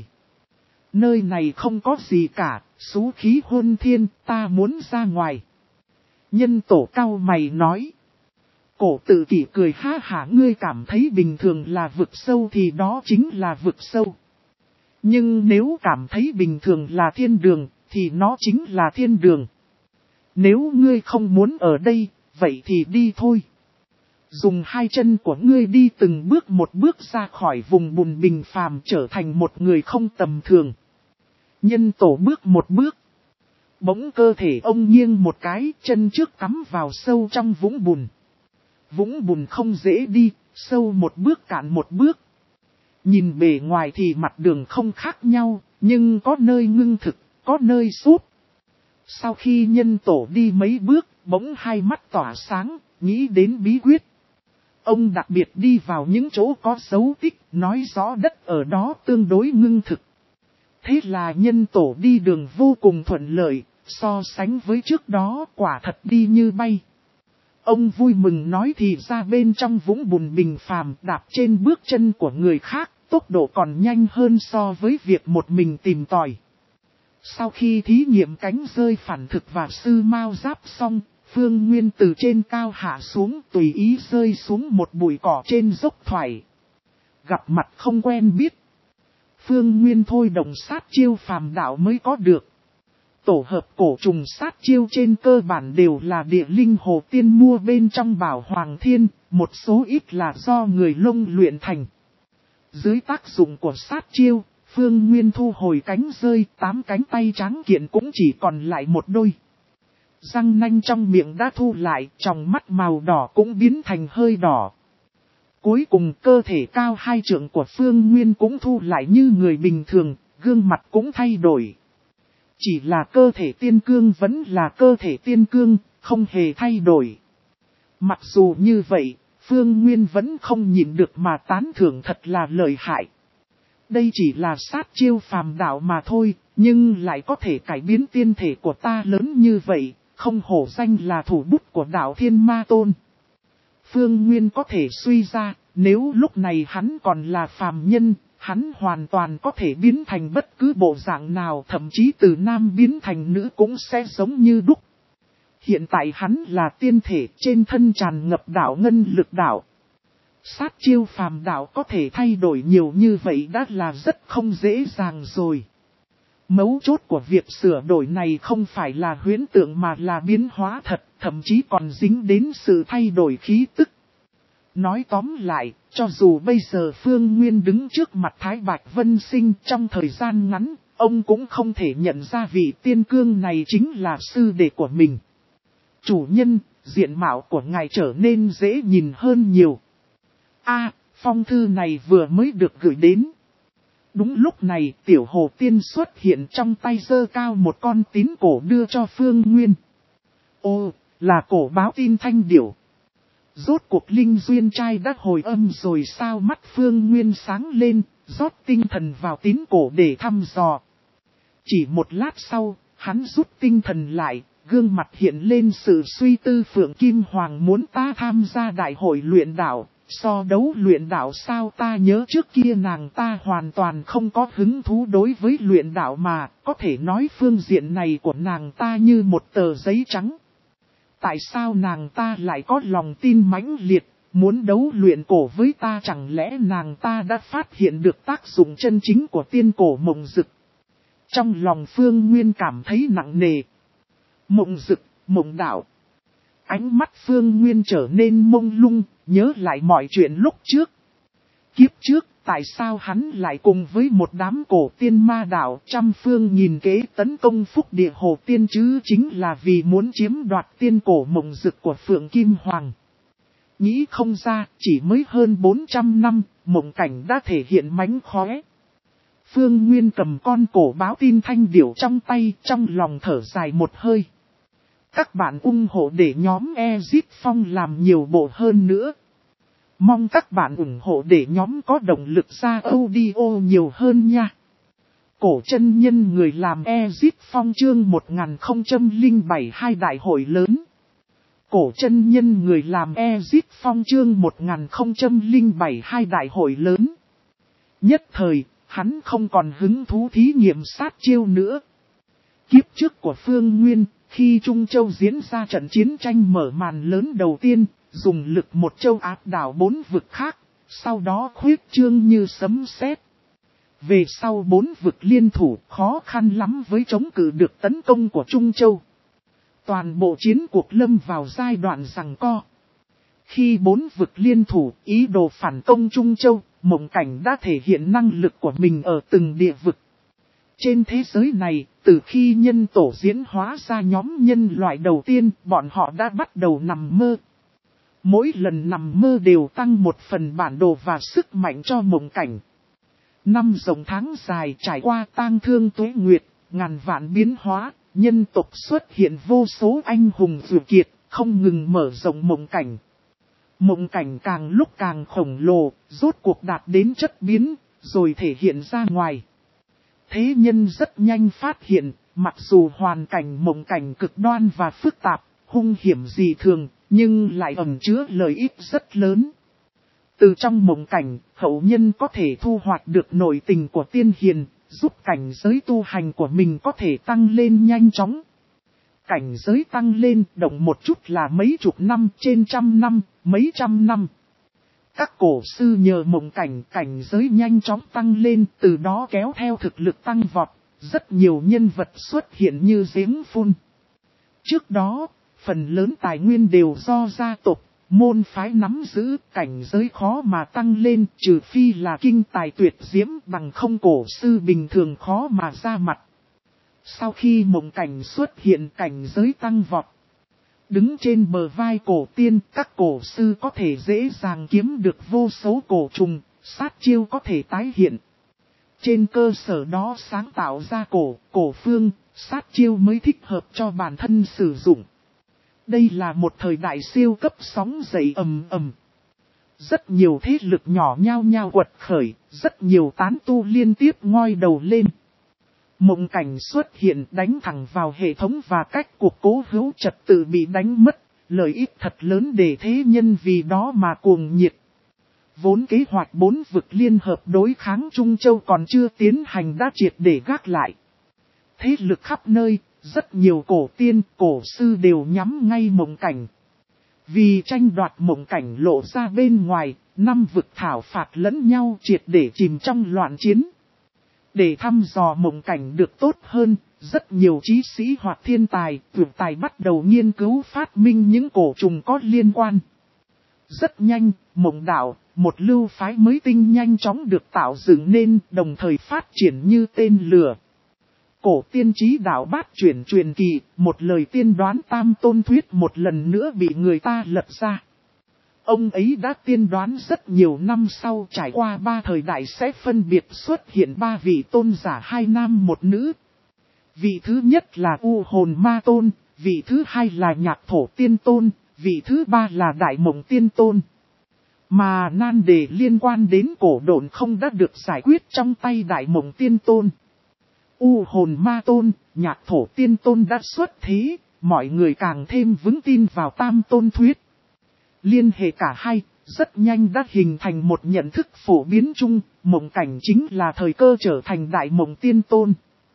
S1: Nơi này không có gì cả, xú khí hôn thiên, ta muốn ra ngoài. Nhân tổ cau mày nói. Cổ Tự Kỷ cười ha hả, ngươi cảm thấy bình thường là vực sâu thì đó chính là vực sâu. Nhưng nếu cảm thấy bình thường là thiên đường, thì nó chính là thiên đường. Nếu ngươi không muốn ở đây, vậy thì đi thôi. Dùng hai chân của ngươi đi từng bước một bước ra khỏi vùng bùn bình phàm, trở thành một người không tầm thường. Nhân tổ bước một bước. Bỗng cơ thể ông nghiêng một cái, chân trước cắm vào sâu trong vũng bùn. Vũng bùn không dễ đi, sâu một bước cạn một bước. Nhìn bề ngoài thì mặt đường không khác nhau, nhưng có nơi ngưng thực, có nơi sút. Sau khi nhân tổ đi mấy bước, bỗng hai mắt tỏa sáng, nghĩ đến bí quyết. Ông đặc biệt đi vào những chỗ có dấu tích, nói rõ đất ở đó tương đối ngưng thực. Thế là nhân tổ đi đường vô cùng thuận lợi, so sánh với trước đó quả thật đi như bay. Ông vui mừng nói thì ra bên trong vũng bùn bình phàm, đạp trên bước chân của người khác, tốc độ còn nhanh hơn so với việc một mình tìm tòi. Sau khi thí nghiệm cánh rơi phản thực và sư mao giáp xong, Phương Nguyên từ trên cao hạ xuống, tùy ý rơi xuống một bụi cỏ trên dốc thoải. Gặp mặt không quen biết. Phương Nguyên thôi động sát chiêu phàm đạo mới có được. Tổ hợp cổ trùng sát chiêu trên cơ bản đều là địa linh hồ tiên mua bên trong Bảo Hoàng Thiên, một số ít là do người Lông luyện thành. Dưới tác dụng của sát chiêu, Phương Nguyên thu hồi cánh rơi, tám cánh tay trắng kiện cũng chỉ còn lại một đôi. Răng nanh trong miệng đã thu lại, tròng mắt màu đỏ cũng biến thành hơi đỏ. Cuối cùng cơ thể cao hai trượng của Phương Nguyên cũng thu lại như người bình thường, gương mặt cũng thay đổi. Chỉ là cơ thể tiên cương vẫn là cơ thể tiên cương, không hề thay đổi. Mặc dù như vậy, Phương Nguyên vẫn không nhịn được mà tán thưởng thật là lợi hại. Đây chỉ là sát chiêu phàm đạo mà thôi, nhưng lại có thể cải biến tiên thể của ta lớn như vậy, không hổ danh là thủ bút của đạo Thiên Ma Tôn. Phương Nguyên có thể suy ra, nếu lúc này hắn còn là phàm nhân, hắn hoàn toàn có thể biến thành bất cứ bộ dạng nào, thậm chí từ nam biến thành nữ cũng sẽ giống như đúc. Hiện tại hắn là tiên thể, trên thân tràn ngập đạo ngân lực đạo. Sát chiêu phàm đạo có thể thay đổi nhiều như vậy đã là rất không dễ dàng rồi. Mấu chốt của việc sửa đổi này không phải là huyễn tượng mà là biến hóa thật, thậm chí còn dính đến sự thay đổi khí tức. Nói tóm lại, cho dù bây giờ Phương Nguyên đứng trước mặt Thái Bạch Vân Sinh trong thời gian ngắn, ông cũng không thể nhận ra vị tiên cương này chính là sư đệ của mình. Chủ nhân, diện mạo của ngài trở nên dễ nhìn hơn nhiều. A, phong thư này vừa mới được gửi đến. Đúng lúc này, tiểu hồ tiên xuất hiện trong tay giơ cao một con tín cổ đưa cho Phương Nguyên. Ô, là cổ báo tin thanh điểu. Rốt cuộc linh duyên trai đã hồi âm rồi sao? Mắt Phương Nguyên sáng lên, rót tinh thần vào tín cổ để thăm dò. Chỉ một lát sau, hắn rút tinh thần lại, gương mặt hiện lên sự suy tư. Phượng Kim Hoàng muốn ta tham gia đại hội luyện đạo, so đấu luyện đạo sao? Ta nhớ trước kia nàng ta hoàn toàn không có hứng thú đối với luyện đạo mà, có thể nói phương diện này của nàng ta như một tờ giấy trắng. Tại sao nàng ta lại có lòng tin mãnh liệt, muốn đấu luyện cổ với ta? Chẳng lẽ nàng ta đã phát hiện được tác dụng chân chính của tiên cổ mộng dực? Trong lòng Phương Nguyên cảm thấy nặng nề. Mộng dực, mộng đạo. Ánh mắt Phương Nguyên trở nên mông lung, nhớ lại mọi chuyện lúc trước. Kiếp trước, tại sao hắn lại cùng với một đám cổ tiên ma đạo trăm phương nghìn kế tấn công phúc địa hồ tiên chứ? Chính là vì muốn chiếm đoạt tiên cổ mộng dực của Phượng Kim Hoàng. Nghĩ không ra, chỉ mới hơn bốn trăm năm, mộng cảnh đã thể hiện mánh khóe. Phương Nguyên cầm con cổ báo tin thanh điểu trong tay, trong lòng thở dài một hơi. Các bạn ủng hộ để nhóm Exit Phong làm nhiều bộ hơn nữa. Mong các bạn ủng hộ để nhóm có động lực ra audio nhiều hơn nha. Cổ chân nhân người làm Exit Phong chương một nghìn không trăm lẻ bảy hai đại hội lớn. Cổ chân nhân người làm Exit Phong chương một nghìn không trăm lẻ bảy hai đại hội lớn. Nhất thời, hắn không còn hứng thú thí nghiệm sát chiêu nữa. Kiếp trước của Phương Nguyên, khi Trung Châu diễn ra trận chiến tranh mở màn lớn đầu tiên, dùng lực một châu áp đảo bốn vực khác, sau đó khuyết trương như sấm sét. Về sau bốn vực liên thủ khó khăn lắm với chống cự được tấn công của Trung Châu. Toàn bộ chiến cuộc lâm vào giai đoạn giằng co. Khi bốn vực liên thủ ý đồ phản công Trung Châu, Mộng Cảnh đã thể hiện năng lực của mình ở từng địa vực. Trên thế giới này, từ khi nhân tổ diễn hóa ra nhóm nhân loại đầu tiên, bọn họ đã bắt đầu nằm mơ. Mỗi lần nằm mơ đều tăng một phần bản đồ và sức mạnh cho Mộng Cảnh. Năm rộng tháng dài trải qua tang thương tuế nguyệt, ngàn vạn biến hóa, nhân tộc xuất hiện vô số anh hùng vượt kiệt, không ngừng mở rộng Mộng Cảnh. Mộng Cảnh càng lúc càng khổng lồ, rốt cuộc đạt đến chất biến, rồi thể hiện ra ngoài. Thế nhân rất nhanh phát hiện, mặc dù hoàn cảnh Mộng Cảnh cực đoan và phức tạp, hung hiểm dị thường, nhưng lại ẩn chứa lợi ích rất lớn. Từ trong Mộng Cảnh, hậu nhân có thể thu hoạch được nội tình của tiên hiền, giúp cảnh giới tu hành của mình có thể tăng lên nhanh chóng. Cảnh giới tăng lên động một chút là mấy chục năm, trên trăm năm, mấy trăm năm. Các cổ sư nhờ Mộng Cảnh cảnh giới nhanh chóng tăng lên, từ đó kéo theo thực lực tăng vọt, rất nhiều nhân vật xuất hiện như giếng phun. Trước đó, phần lớn tài nguyên đều do gia tộc, môn phái nắm giữ, cảnh giới khó mà tăng lên, trừ phi là kinh tài tuyệt diễm, bằng không cổ sư bình thường khó mà ra mặt. Sau khi mộng cảnh xuất hiện, cảnh giới tăng vọt. Đứng trên bờ vai cổ tiên, các cổ sư có thể dễ dàng kiếm được vô số cổ trùng, sát chiêu có thể tái hiện. Trên cơ sở đó sáng tạo ra cổ, cổ phương, sát chiêu mới thích hợp cho bản thân sử dụng. Đây là một thời đại siêu cấp sóng dậy ầm ầm. Rất nhiều thế lực nhỏ nhao nhao quật khởi, rất nhiều tán tu liên tiếp ngoi đầu lên. Mộng cảnh xuất hiện đánh thẳng vào hệ thống và cách cuộc cố hữu trật tự bị đánh mất, lợi ích thật lớn để thế nhân vì đó mà cuồng nhiệt. Vốn kế hoạch bốn vực liên hợp đối kháng Trung Châu còn chưa tiến hành đã triệt để gác lại. Thế lực khắp nơi, rất nhiều cổ tiên, cổ sư đều nhắm ngay mộng cảnh. Vì tranh đoạt mộng cảnh lộ ra bên ngoài, năm vực thảo phạt lẫn nhau triệt để chìm trong loạn chiến. Để thăm dò mộng cảnh được tốt hơn, rất nhiều trí sĩ hoặc thiên tài, tuyển tài bắt đầu nghiên cứu phát minh những cổ trùng có liên quan. Rất nhanh, mộng đạo, một lưu phái mới tinh nhanh chóng được tạo dựng nên, đồng thời phát triển như tên lửa. Cổ tiên trí đạo bát chuyển truyền kỳ, một lời tiên đoán tam tôn thuyết một lần nữa bị người ta lật ra. Ông ấy đã tiên đoán rất nhiều năm sau, trải qua ba thời đại sẽ phân biệt xuất hiện ba vị tôn giả, hai nam một nữ. Vị thứ nhất là U Hồn Ma Tôn, vị thứ hai là Nhạc Thổ Tiên Tôn, vị thứ ba là Đại Mộng Tiên Tôn. Mà nan đề liên quan đến cổ độn không đã được giải quyết trong tay Đại Mộng Tiên Tôn. U Hồn Ma Tôn, Nhạc Thổ Tiên Tôn đã xuất thế, mọi người càng thêm vững tin vào tam tôn thuyết. Liên hệ cả hai, rất nhanh đã hình thành một nhận thức phổ biến chung, mộng cảnh chính là thời cơ trở thành Đại Mộng Tiên Tôn.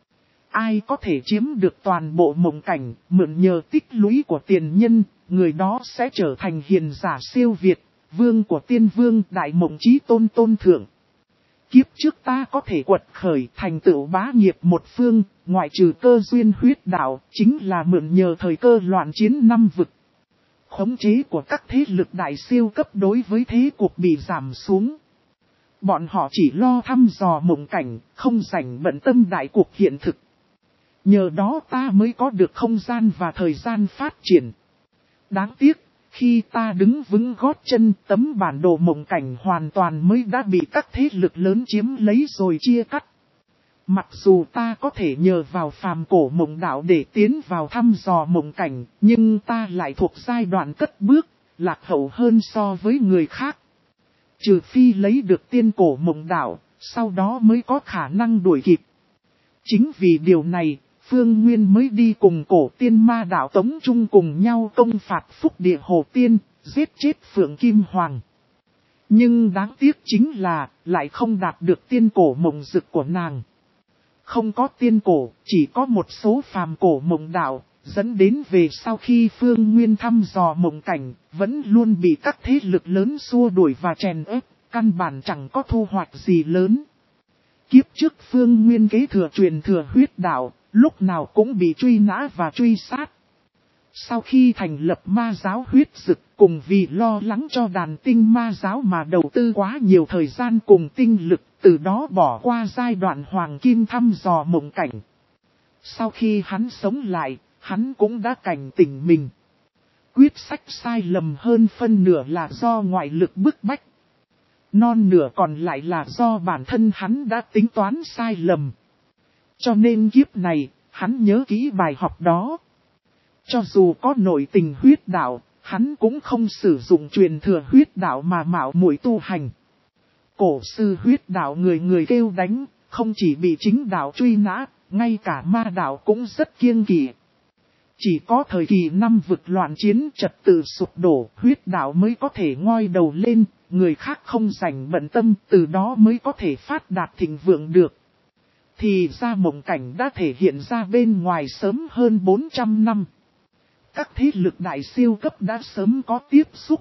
S1: Ai có thể chiếm được toàn bộ mộng cảnh, mượn nhờ tích lũy của tiền nhân, người đó sẽ trở thành hiền giả siêu việt, vương của tiên vương, Đại Mộng Chí Tôn Tôn Thượng. Kiếp trước ta có thể quật khởi thành tựu bá nghiệp một phương, ngoại trừ cơ duyên huyết đạo, chính là mượn nhờ thời cơ loạn chiến năm vực. Khống chế của các thế lực đại siêu cấp đối với thế cuộc bị giảm xuống. Bọn họ chỉ lo thăm dò mộng cảnh, không rảnh bận tâm đại cuộc hiện thực. Nhờ đó ta mới có được không gian và thời gian phát triển. Đáng tiếc, khi ta đứng vững gót chân, tấm bản đồ mộng cảnh hoàn toàn mới đã bị các thế lực lớn chiếm lấy rồi chia cắt. Mặc dù ta có thể nhờ vào phàm cổ mộng đạo để tiến vào thăm dò mộng cảnh, nhưng ta lại thuộc giai đoạn cất bước, lạc hậu hơn so với người khác. Trừ phi lấy được tiên cổ mộng đạo, sau đó mới có khả năng đuổi kịp. Chính vì điều này, Phương Nguyên mới đi cùng cổ tiên ma đạo Tống Trung cùng nhau công phạt Phúc Địa Hồ Tiên, giết chết Phượng Kim Hoàng. Nhưng đáng tiếc chính là, lại không đạt được tiên cổ mộng dực của nàng. Không có tiên cổ, chỉ có một số phàm cổ mộng đạo, dẫn đến về sau khi Phương Nguyên thăm dò mộng cảnh, vẫn luôn bị các thế lực lớn xua đuổi và chèn ép, căn bản chẳng có thu hoạch gì lớn. Kiếp trước Phương Nguyên kế thừa truyền thừa huyết đạo, lúc nào cũng bị truy nã và truy sát. Sau khi thành lập ma giáo huyết dực, cùng vì lo lắng cho đàn tinh ma giáo mà đầu tư quá nhiều thời gian cùng tinh lực, từ đó bỏ qua giai đoạn hoàng kim thăm dò mộng cảnh. Sau khi hắn sống lại, hắn cũng đã cảnh tỉnh mình. Quyết sách sai lầm hơn phân nửa là do ngoại lực bức bách. Non nửa còn lại là do bản thân hắn đã tính toán sai lầm. Cho nên kiếp này, hắn nhớ kỹ bài học đó. Cho dù có nội tình huyết đạo, hắn cũng không sử dụng truyền thừa huyết đạo mà mạo muội tu hành. Cổ sư huyết đạo người người kêu đánh, không chỉ bị chính đạo truy nã, ngay cả ma đạo cũng rất kiêng kỵ. Chỉ có thời kỳ năm vực loạn chiến trật tự sụp đổ, huyết đạo mới có thể ngoi đầu lên, người khác không rảnh bận tâm, từ đó mới có thể phát đạt thịnh vượng được. Thì ra mộng cảnh đã thể hiện ra bên ngoài sớm hơn bốn trăm năm. Các thế lực đại siêu cấp đã sớm có tiếp xúc.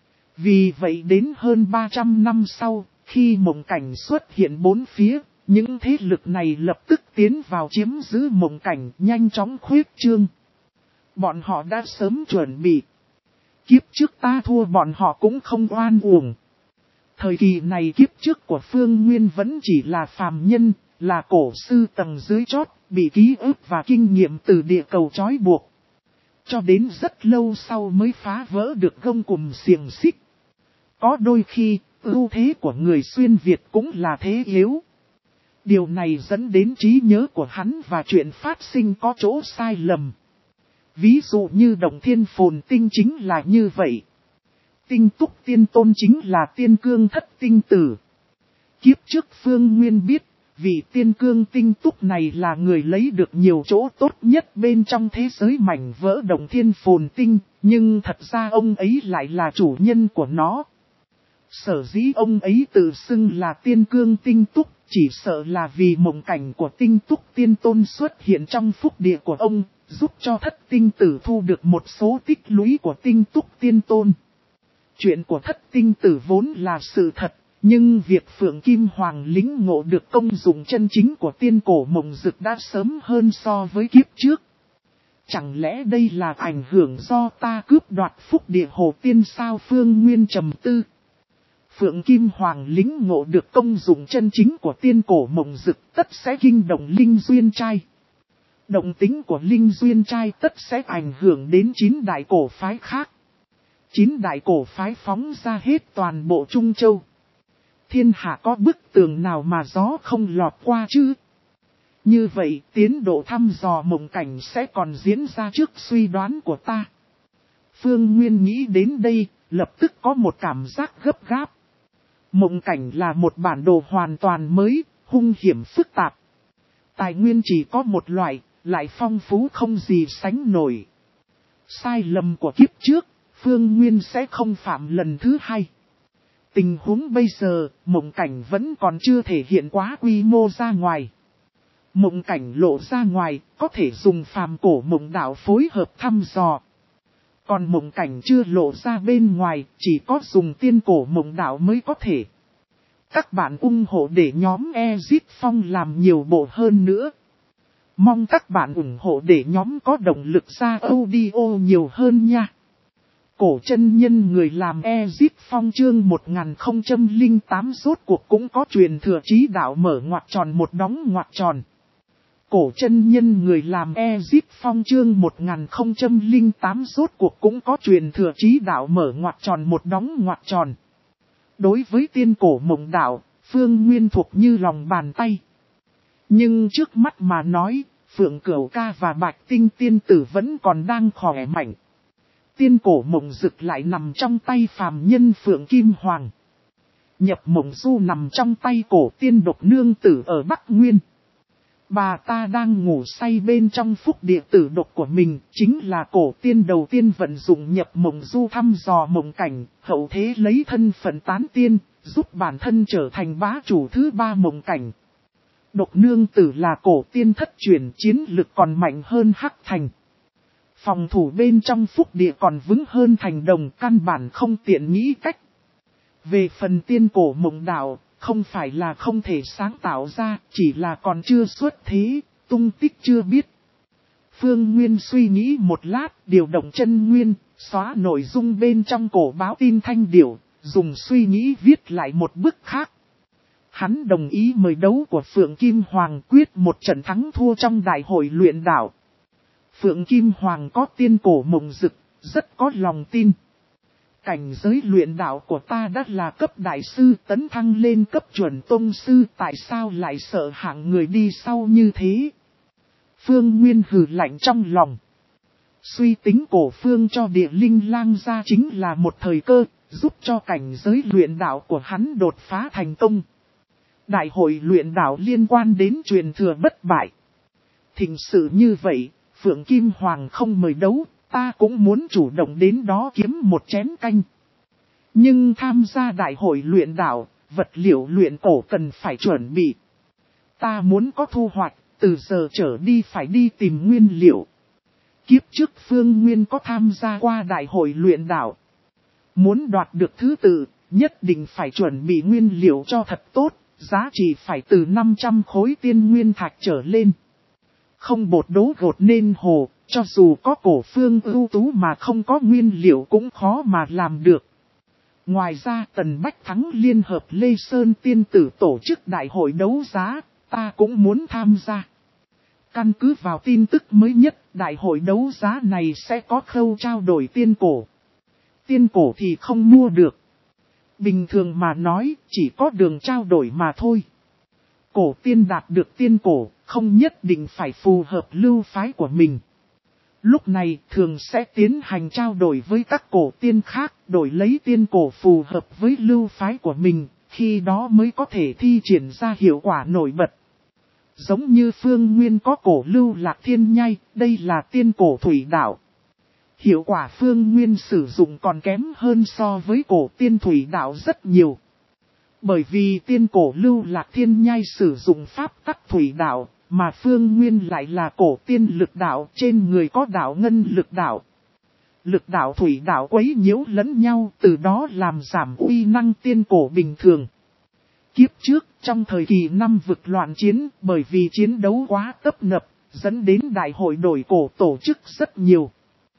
S1: Vì vậy đến hơn ba trăm năm sau, khi mộng cảnh xuất hiện bốn phía, những thế lực này lập tức tiến vào chiếm giữ mộng cảnh, nhanh chóng khuyết trương. Bọn họ đã sớm chuẩn bị. Kiếp trước ta thua bọn họ cũng không oan uổng. Thời kỳ này kiếp trước của Phương Nguyên vẫn chỉ là phàm nhân, là cổ sư tầng dưới chót, bị ký ức và kinh nghiệm từ địa cầu trói buộc. Cho đến rất lâu sau mới phá vỡ được gông cùm xiềng xích. Có đôi khi, ưu thế của người xuyên Việt cũng là thế yếu. Điều này dẫn đến trí nhớ của hắn và chuyện phát sinh có chỗ sai lầm. Ví dụ như Động Thiên Phồn Tinh chính là như vậy. Tinh Túc Tiên Tôn chính là tiên cương thất tinh tử. Kiếp trước Phương Nguyên biết, vị tiên cương tinh túc này là người lấy được nhiều chỗ tốt nhất bên trong thế giới mảnh vỡ Động Thiên Phồn Tinh, nhưng thật ra ông ấy lại là chủ nhân của nó. Sở dĩ ông ấy tự xưng là tiên cương tinh túc, chỉ sợ là vì mộng cảnh của tinh túc tiên tôn xuất hiện trong phúc địa của ông, giúp cho thất tinh tử thu được một số tích lũy của tinh túc tiên tôn. Chuyện của thất tinh tử vốn là sự thật, nhưng việc Phượng Kim Hoàng lĩnh ngộ được công dụng chân chính của tiên cổ mộng dực đã sớm hơn so với kiếp trước. Chẳng lẽ đây là ảnh hưởng do ta cướp đoạt phúc địa hồ tiên sao? Phương Nguyên trầm tư. Phượng Kim Hoàng lĩnh ngộ được công dụng chân chính của tiên cổ mộng dực tất sẽ kinh động Linh Duyên Trai. Động tính của Linh Duyên Trai tất sẽ ảnh hưởng đến chín đại cổ phái khác. Chín đại cổ phái phóng ra hết toàn bộ Trung Châu. Thiên hạ có bức tường nào mà gió không lọt qua chứ? Như vậy tiến độ thăm dò mộng cảnh sẽ còn diễn ra trước suy đoán của ta. Phương Nguyên nghĩ đến đây, lập tức có một cảm giác gấp gáp. Mộng cảnh là một bản đồ hoàn toàn mới, hung hiểm phức tạp. Tài nguyên chỉ có một loại, lại phong phú không gì sánh nổi. Sai lầm của kiếp trước, Phương Nguyên sẽ không phạm lần thứ hai. Tình huống bây giờ, mộng cảnh vẫn còn chưa thể hiện quá quy mô ra ngoài. Mộng cảnh lộ ra ngoài, có thể dùng phàm cổ mộng đạo phối hợp thăm dò. Còn mộng cảnh chưa lộ ra bên ngoài, chỉ có dùng tiên cổ mộng đạo mới có thể. Các bạn ủng hộ để nhóm Exit Phong làm nhiều bộ hơn nữa. Mong các bạn ủng hộ để nhóm có động lực ra audio nhiều hơn nha. Cổ chân nhân người làm Exit Phong chương một nghìn không trăm lẻ tám rốt cuộc cũng có truyền thừa trí đạo mở ngoặc tròn một đóng ngoặc tròn. Cổ chân nhân người làm Exit Phong chương một nghìn không trăm lẻ tám rốt cuộc cũng có truyền thừa trí đạo mở ngoặc tròn một đóng ngoặc tròn. Đối với tiên cổ mộng đạo, Phương Nguyên thuộc như lòng bàn tay. Nhưng trước mắt mà nói, Phượng Cửu Ca và Bạch Tinh tiên tử vẫn còn đang khỏe mạnh. Tiên cổ mộng dực lại nằm trong tay phàm nhân Phượng Kim Hoàng. Nhập mộng du nằm trong tay cổ tiên độc nương tử ở Bắc Nguyên. Bà ta đang ngủ say bên trong phúc địa tử độc của mình, chính là cổ tiên đầu tiên vận dụng nhập mộng du thăm dò mộng cảnh, hậu thế lấy thân phận tán tiên, giúp bản thân trở thành bá chủ thứ ba mộng cảnh. Độc nương tử là cổ tiên thất truyền, chiến lực còn mạnh hơn Hắc Thành. Phòng thủ bên trong phúc địa còn vững hơn Thành Đồng, căn bản không tiện nghĩ cách. Về phần tiên cổ mộng đạo, không phải là không thể sáng tạo ra, chỉ là còn chưa xuất thế, tung tích chưa biết. Phương Nguyên suy nghĩ một lát, điều động chân nguyên, xóa nội dung bên trong cổ báo tin thanh điểu, dùng suy nghĩ viết lại một bức khác. Hắn đồng ý mời đấu của Phượng Kim Hoàng quyết một trận thắng thua trong đại hội luyện đạo. Phượng Kim Hoàng có tiên cổ mộng dực, rất có lòng tin. Cảnh giới luyện đạo của ta đã là cấp đại sư, tấn thăng lên cấp chuẩn tông sư, tại sao lại sợ hạng người đi sau như thế? Phương Nguyên hừ lạnh trong lòng. Suy tính cổ phương cho địa linh lang ra chính là một thời cơ, giúp cho cảnh giới luyện đạo của hắn đột phá thành công. Đại hội luyện đạo liên quan đến truyền thừa bất bại. Thịnh sự như vậy, Phượng Kim Hoàng không mời đấu, ta cũng muốn chủ động đến đó kiếm một chén canh. Nhưng tham gia đại hội luyện đạo, vật liệu luyện cổ cần phải chuẩn bị. Ta muốn có thu hoạch, từ giờ trở đi phải đi tìm nguyên liệu. Kiếp trước Phương Nguyên có tham gia qua đại hội luyện đạo. Muốn đoạt được thứ tự, nhất định phải chuẩn bị nguyên liệu cho thật tốt, giá trị phải từ năm trăm khối tiên nguyên thạch trở lên. Không bột đố gột nên hồ, cho dù có cổ phương ưu tú mà không có nguyên liệu cũng khó mà làm được. Ngoài ra Tần Bách Thắng liên hợp Lê Sơn tiên tử tổ chức đại hội đấu giá, ta cũng muốn tham gia. Căn cứ vào tin tức mới nhất, đại hội đấu giá này sẽ có khâu trao đổi tiên cổ. Tiên cổ thì không mua được. Bình thường mà nói, chỉ có đường trao đổi mà thôi. Cổ tiên đạt được tiên cổ, không nhất định phải phù hợp lưu phái của mình. Lúc này thường sẽ tiến hành trao đổi với các cổ tiên khác, đổi lấy tiên cổ phù hợp với lưu phái của mình, khi đó mới có thể thi triển ra hiệu quả nổi bật. Giống như Phương Nguyên có cổ lưu Lạc Thiên Nhai, đây là tiên cổ thủy đạo. Hiệu quả Phương Nguyên sử dụng còn kém hơn so với cổ tiên thủy đạo rất nhiều. Bởi vì tiên cổ lưu Lạc Thiên Nhai sử dụng pháp tắc thủy đạo, mà Phương Nguyên lại là cổ tiên lực đạo, trên người có đạo ngân lực đạo. Lực đạo thủy đạo quấy nhiễu lẫn nhau, từ đó làm giảm uy năng tiên cổ bình thường. Kiếp trước, trong thời kỳ năm vực loạn chiến, bởi vì chiến đấu quá tấp nập, dẫn đến đại hội đổi cổ tổ chức rất nhiều.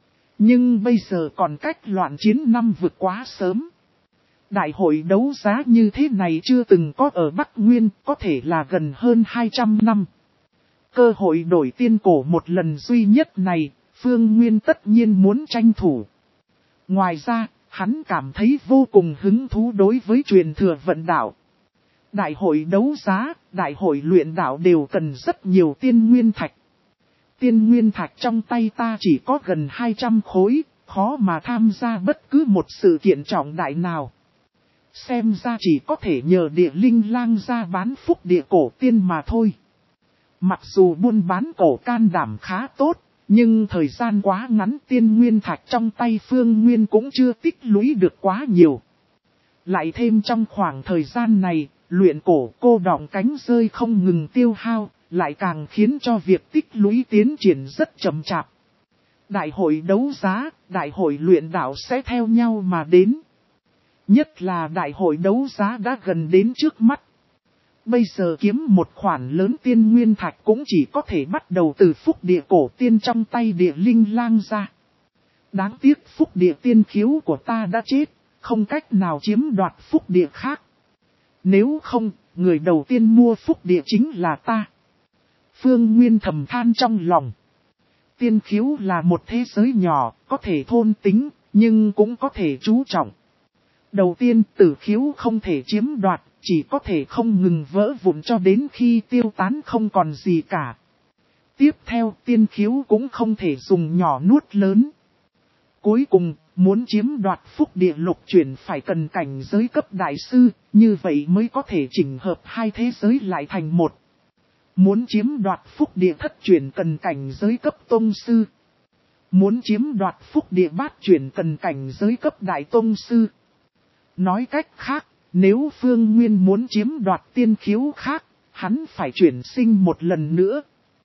S1: Nhưng bây giờ còn cách loạn chiến năm vực quá sớm. Đại hội đấu giá như thế này chưa từng có ở Bắc Nguyên, có thể là gần hơn hai trăm năm. Cơ hội đổi tiên cổ một lần duy nhất này, Phương Nguyên tất nhiên muốn tranh thủ. Ngoài ra, hắn cảm thấy vô cùng hứng thú đối với truyền thừa vận đạo. Đại hội đấu giá, đại hội luyện đạo đều cần rất nhiều tiên nguyên thạch. Tiên nguyên thạch trong tay ta chỉ có gần hai trăm khối, khó mà tham gia bất cứ một sự kiện trọng đại nào. Xem ra chỉ có thể nhờ địa linh lang ra bán phúc địa cổ tiên mà thôi. Mặc dù buôn bán cổ can đảm khá tốt, nhưng thời gian quá ngắn tiên nguyên thạch trong tay Phương Nguyên cũng chưa tích lũy được quá nhiều. Lại thêm trong khoảng thời gian này, luyện cổ cô đọng cánh rơi không ngừng tiêu hao, lại càng khiến cho việc tích lũy tiến triển rất chậm chạp. Đại hội đấu giá, đại hội luyện đạo sẽ theo nhau mà đến. Nhất là đại hội đấu giá đã gần đến trước mắt. Bây giờ kiếm một khoản lớn tiên nguyên thạch cũng chỉ có thể bắt đầu từ phúc địa cổ tiên trong tay địa linh lang ra. Đáng tiếc phúc địa tiên khiếu của ta đã chết, không cách nào chiếm đoạt phúc địa khác. Nếu không, người đầu tiên mua phúc địa chính là ta. Phương Nguyên thầm than trong lòng. Tiên khiếu là một thế giới nhỏ, có thể thôn tính, nhưng cũng có thể chú trọng. Đầu tiên, tử khiếu không thể chiếm đoạt, chỉ có thể không ngừng vỡ vụn cho đến khi tiêu tán không còn gì cả. Tiếp theo, tiên khiếu cũng không thể dùng nhỏ nuốt lớn. Cuối cùng, muốn chiếm đoạt phúc địa lục chuyển phải cần cảnh giới cấp đại sư, như vậy mới có thể chỉnh hợp hai thế giới lại thành một. Muốn chiếm đoạt phúc địa thất chuyển cần cảnh giới cấp tông sư. Muốn chiếm đoạt phúc địa bát chuyển cần cảnh giới cấp đại tông sư. Nói cách khác, nếu Phương Nguyên muốn chiếm đoạt tiên khiếu khác, hắn phải chuyển sinh một lần nữa.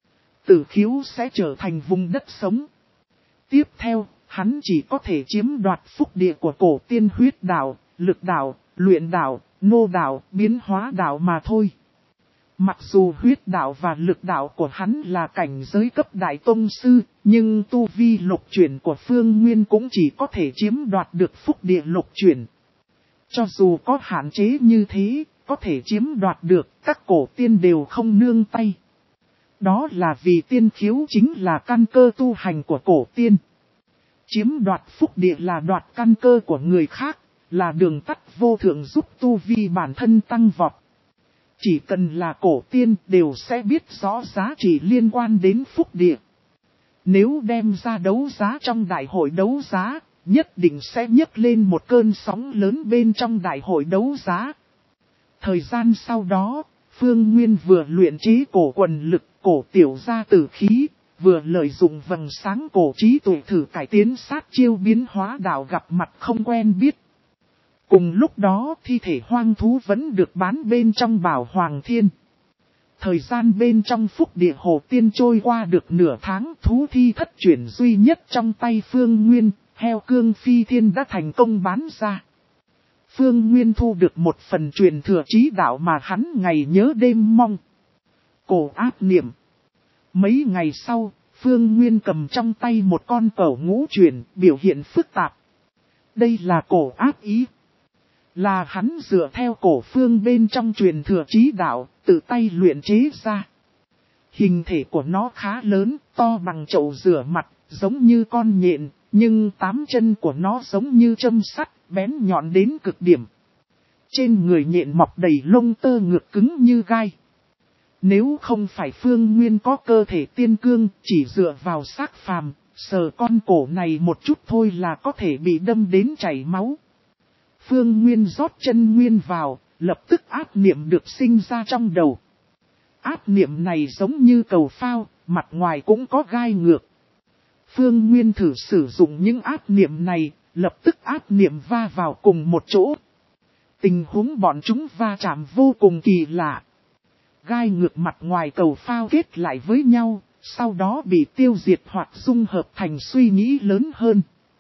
S1: Tử khiếu sẽ trở thành vùng đất sống. Tiếp theo, hắn chỉ có thể chiếm đoạt phúc địa của cổ tiên huyết đạo, lực đạo, luyện đạo, nô đạo, biến hóa đạo mà thôi. Mặc dù huyết đạo và lực đạo của hắn là cảnh giới cấp đại tông sư, nhưng tu vi lục chuyển của Phương Nguyên cũng chỉ có thể chiếm đoạt được phúc địa lục chuyển. Cho dù có hạn chế như thế, có thể chiếm đoạt được, các cổ tiên đều không nương tay. Đó là vì tiên khiếu chính là căn cơ tu hành của cổ tiên. Chiếm đoạt phúc địa là đoạt căn cơ của người khác, là đường tắt vô thượng giúp tu vi bản thân tăng vọt. Chỉ cần là cổ tiên đều sẽ biết rõ giá trị liên quan đến phúc địa. Nếu đem ra đấu giá trong đại hội đấu giá, nhất định sẽ nhấc lên một cơn sóng lớn bên trong đại hội đấu giá. Thời gian sau đó, Phương Nguyên vừa luyện chế cổ quần lực, cổ tiểu gia tử khí, vừa lợi dụng vầng sáng cổ trí tuệ thử cải tiến sát chiêu biến hóa đạo gặp mặt không quen biết. Cùng lúc đó thi thể hoang thú vẫn được bán bên trong Bảo Hoàng Thiên. Thời gian bên trong phúc địa hồ tiên trôi qua được nửa tháng, thú thi thất chuyển duy nhất trong tay Phương Nguyên, heo cương phi thiên đã thành công bán ra. Phương Nguyên thu được một phần truyền thừa trí đạo mà hắn ngày nhớ đêm mong. Cổ ác niệm. Mấy ngày sau, Phương Nguyên cầm trong tay một con cẩu ngũ chuyển, biểu hiện phức tạp. Đây là cổ ác ý. Là hắn dựa theo cổ phương bên trong truyền thừa trí đạo, tự tay luyện chế ra. Hình thể của nó khá lớn, to bằng chậu rửa mặt, giống như con nhện, nhưng tám chân của nó giống như châm sắt, bén nhọn đến cực điểm. Trên người nhện mọc đầy lông tơ ngược cứng như gai. Nếu không phải Phương Nguyên có cơ thể tiên cương, chỉ dựa vào xác phàm, sờ con cổ này một chút thôi là có thể bị đâm đến chảy máu. Phương Nguyên rót chân nguyên vào, lập tức áp niệm được sinh ra trong đầu. Áp niệm này giống như cầu phao, mặt ngoài cũng có gai ngược. Phương Nguyên thử sử dụng những áp niệm này, lập tức áp niệm va vào cùng một chỗ. Tình huống bọn chúng va chạm vô cùng kỳ lạ. Gai ngược mặt ngoài cầu phao kết lại với nhau, sau đó bị tiêu diệt hoặc dung hợp thành suy nghĩ lớn hơn.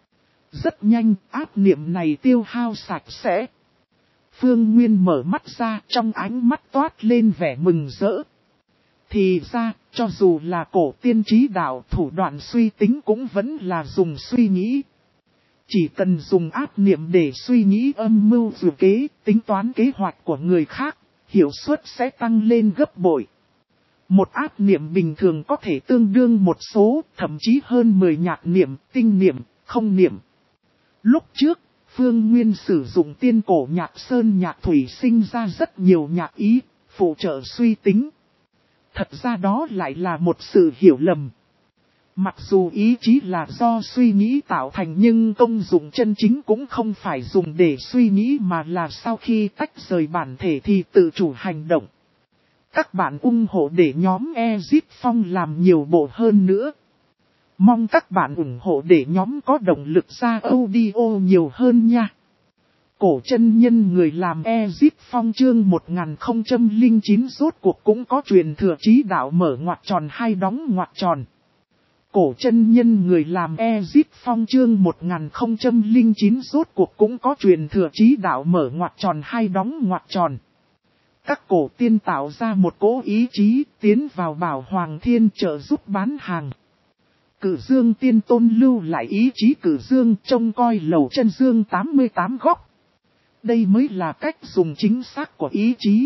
S1: Rất nhanh, áp niệm này tiêu hao sạch sẽ. Phương Nguyên mở mắt ra, trong ánh mắt toát lên vẻ mừng rỡ. Thì ra, cho dù là cổ tiên trí đạo, thủ đoạn suy tính cũng vẫn là dùng suy nghĩ. Chỉ cần dùng áp niệm để suy nghĩ âm mưu dự kế, tính toán kế hoạch của người khác, hiệu suất sẽ tăng lên gấp bội. Một áp niệm bình thường có thể tương đương một số, thậm chí hơn mười nhạc niệm, tinh niệm, không niệm. Lúc trước, Phương Nguyên sử dụng tiên cổ nhạc sơn nhạc thủy sinh ra rất nhiều nhạc ý, phụ trợ suy tính. Thật ra đó lại là một sự hiểu lầm. Mặc dù ý chí là do suy nghĩ tạo thành nhưng công dụng chân chính cũng không phải dùng để suy nghĩ mà là sau khi tách rời bản thể thì tự chủ hành động. Các bạn ủng hộ để nhóm Ezip Phong làm nhiều bộ hơn nữa. Mong các bạn ủng hộ để nhóm có động lực ra audio nhiều hơn nha. Cổ chân nhân người làm Ezip Phong chương một nghìn không trăm lẻ chín rốt cuộc cũng có truyền thừa trí đạo mở ngoặc tròn hai đóng ngoặc tròn. Cổ chân nhân người làm Ezip Phong chương một nghìn không trăm lẻ chín rốt cuộc cũng có truyền thừa trí đạo mở ngoặc tròn hai đóng ngoặc tròn. Các cổ tiên tạo ra một cỗ ý chí tiến vào Bảo Hoàng Thiên trợ giúp bán hàng. Cử Dương tiên tôn lưu lại ý chí Cử Dương trông coi lầu chân dương tám mươi tám góc. Đây mới là cách dùng chính xác của ý chí.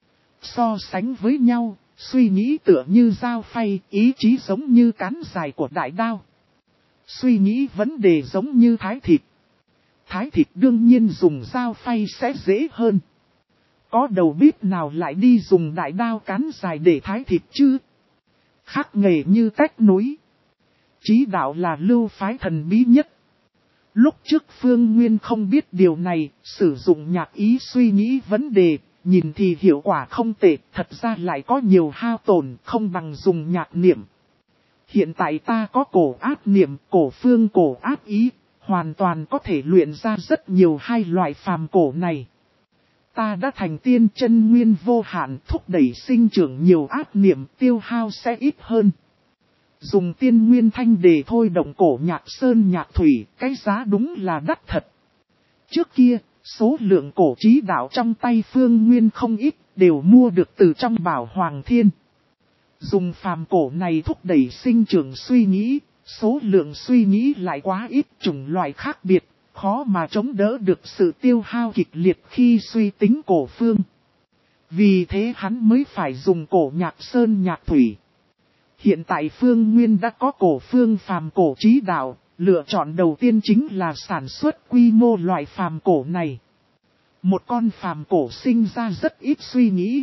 S1: So sánh với nhau, suy nghĩ tựa như dao phay, ý chí giống như cán dài của đại đao. Suy nghĩ vấn đề giống như thái thịt. Thái thịt đương nhiên dùng dao phay sẽ dễ hơn. Có đầu bếp nào lại đi dùng đại đao cán dài để thái thịt chứ? Khác nghề như cách núi. Chí đạo là lưu phái thần bí nhất. Lúc trước Phương Nguyên không biết điều này, sử dụng nhạc ý suy nghĩ vấn đề, nhìn thì hiệu quả không tệ, thật ra lại có nhiều hao tổn, không bằng dùng nhạc niệm. Hiện tại ta có cổ áp niệm, cổ phương cổ áp ý, hoàn toàn có thể luyện ra rất nhiều hai loại phàm cổ này. Ta đã thành tiên chân nguyên vô hạn, thúc đẩy sinh trưởng nhiều áp niệm, tiêu hao sẽ ít hơn. Dùng tiên nguyên thanh để thôi động cổ nhạc sơn nhạc thủy, cái giá đúng là đắt thật. Trước kia, số lượng cổ trí đạo trong tay Phương Nguyên không ít, đều mua được từ trong Bảo Hoàng Thiên. Dùng phàm cổ này thúc đẩy sinh trưởng suy nghĩ, số lượng suy nghĩ lại quá ít, chủng loại khác biệt, khó mà chống đỡ được sự tiêu hao kịch liệt khi suy tính cổ phương. Vì thế hắn mới phải dùng cổ nhạc sơn nhạc thủy. Hiện tại Phương Nguyên đã có cổ phương phàm cổ trí đạo, lựa chọn đầu tiên chính là sản xuất quy mô loại phàm cổ này. Một con phàm cổ sinh ra rất ít suy nghĩ.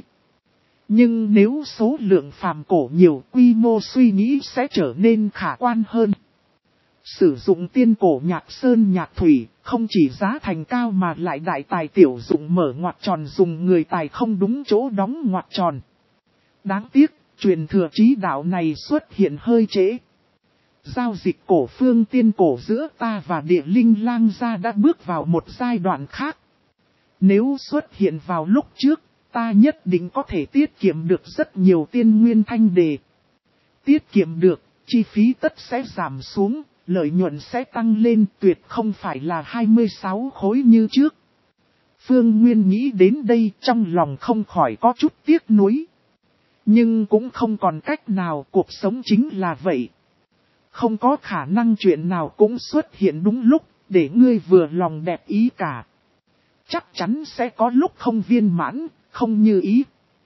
S1: Nhưng nếu số lượng phàm cổ nhiều, quy mô suy nghĩ sẽ trở nên khả quan hơn. Sử dụng tiên cổ nhạc sơn nhạc thủy, không chỉ giá thành cao mà lại đại tài tiểu dụng, mở ngoặc tròn dùng người tài không đúng chỗ đóng ngoặc tròn. Đáng tiếc, truyền thừa trí đạo này xuất hiện hơi trễ. Giao dịch cổ phương tiên cổ giữa ta và địa linh lang gia đã bước vào một giai đoạn khác. Nếu xuất hiện vào lúc trước, ta nhất định có thể tiết kiệm được rất nhiều tiên nguyên thanh đề. Tiết kiệm được, chi phí tất sẽ giảm xuống, lợi nhuận sẽ tăng lên, tuyệt không phải là hai mươi sáu khối như trước. Phương Nguyên nghĩ đến đây, trong lòng không khỏi có chút tiếc nuối. Nhưng cũng không còn cách nào, cuộc sống chính là vậy. Không có khả năng chuyện nào cũng xuất hiện đúng lúc, để ngươi vừa lòng đẹp ý cả. Chắc chắn sẽ có lúc không viên mãn, không như ý.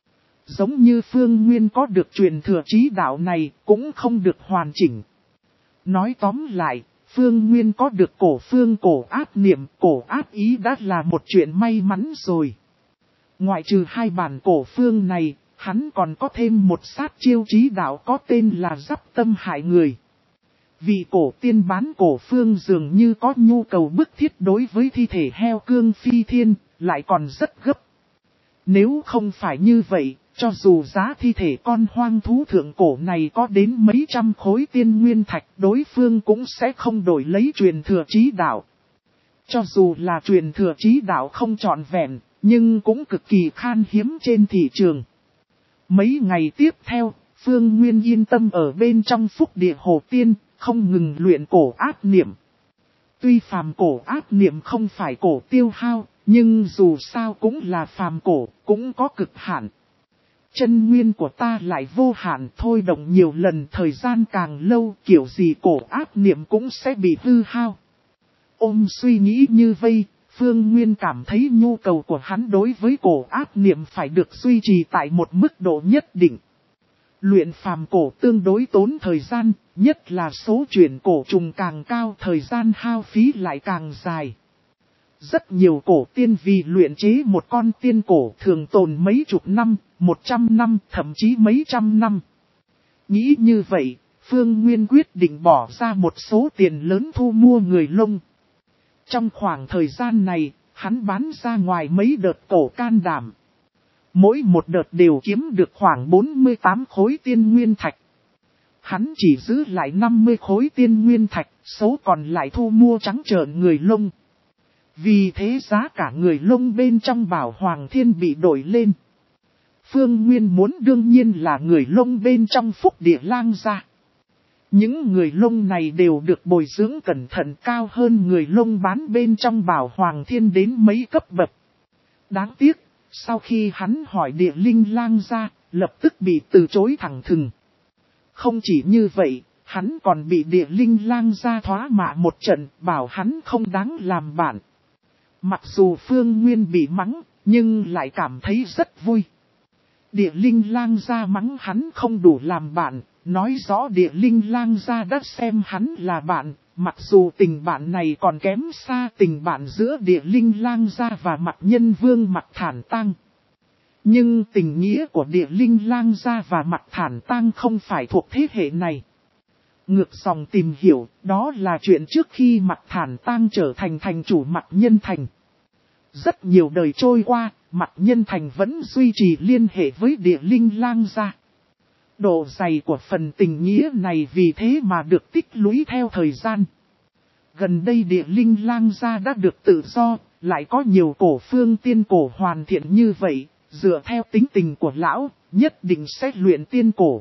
S1: Giống như Phương Nguyên có được truyền thừa trí đạo này cũng không được hoàn chỉnh. Nói tóm lại, Phương Nguyên có được cổ phương cổ ác niệm, cổ ác ý đã là một chuyện may mắn rồi. Ngoại trừ hai bản cổ phương này, hắn còn có thêm một sát chiêu trí đạo có tên là giáp tâm hại người. Vì cổ tiên bán cổ phương dường như có nhu cầu bức thiết đối với thi thể heo cương phi thiên, lại còn rất gấp. Nếu không phải như vậy, cho dù giá thi thể con hoang thú thượng cổ này có đến mấy trăm khối tiên nguyên thạch, đối phương cũng sẽ không đổi lấy truyền thừa trí đạo. Cho dù là truyền thừa trí đạo không trọn vẹn, nhưng cũng cực kỳ khan hiếm trên thị trường. Mấy ngày tiếp theo, Phương Nguyên yên tâm ở bên trong phúc địa hồ tiên, không ngừng luyện cổ ác niệm. Tuy phàm cổ ác niệm không phải cổ tiêu hao, nhưng dù sao cũng là phàm cổ, cũng có cực hạn. Chân nguyên của ta lại vô hạn, thôi động nhiều lần, thời gian càng lâu, kiểu gì cổ ác niệm cũng sẽ bị hư hao. Ôm suy nghĩ như vây, Phương Nguyên cảm thấy nhu cầu của hắn đối với cổ ác niệm phải được duy trì tại một mức độ nhất định. Luyện phàm cổ tương đối tốn thời gian, nhất là số chuyển cổ trùng càng cao, thời gian hao phí lại càng dài. Rất nhiều cổ tiên vì luyện chế một con tiên cổ thường tồn mấy chục năm, một trăm năm, thậm chí mấy trăm năm. Nghĩ như vậy, Phương Nguyên quyết định bỏ ra một số tiền lớn thu mua người lông. Trong khoảng thời gian này, hắn bán ra ngoài mấy đợt cổ can đảm. Mỗi một đợt đều kiếm được khoảng bốn mươi tám khối tiên nguyên thạch. Hắn chỉ giữ lại năm mươi khối tiên nguyên thạch, số còn lại thu mua trắng trợn người lông. Vì thế giá cả người lông bên trong Bảo Hoàng Thiên bị đổi lên. Phương Nguyên muốn đương nhiên là người lông bên trong Phúc Địa Lang gia. Những người lông này đều được bồi dưỡng cẩn thận, cao hơn người lông bán bên trong Bảo Hoàng Thiên đến mấy cấp bậc. Đáng tiếc, sau khi hắn hỏi Địa Linh Lang gia, lập tức bị từ chối thẳng thừng. Không chỉ như vậy, hắn còn bị Địa Linh Lang gia thoá mạ một trận, bảo hắn không đáng làm bạn. Mặc dù Phương Nguyên bị mắng, nhưng lại cảm thấy rất vui. Địa Linh Lang gia mắng hắn không đủ làm bạn, nói rõ Địa Linh Lang gia đã xem hắn là bạn, mặc dù tình bạn này còn kém xa tình bạn giữa Địa Linh Lang gia và Mặc Nhân Vương Mặc Thản Tăng. Nhưng tình nghĩa của Địa Linh Lang gia và Mặc Thản Tăng không phải thuộc thế hệ này. Ngược dòng tìm hiểu, đó là chuyện trước khi Mặc Thản Tăng trở thành thành chủ Mặc Nhân Thành. Rất nhiều đời trôi qua, Mặc Nhân Thành vẫn duy trì liên hệ với Địa Linh Lang gia. Độ dày của phần tình nghĩa này vì thế mà được tích lũy theo thời gian. Gần đây Địa Linh Lang gia đã được tự do, lại có nhiều cổ phương tiên cổ hoàn thiện như vậy, dựa theo tính tình của lão, nhất định sẽ luyện tiên cổ.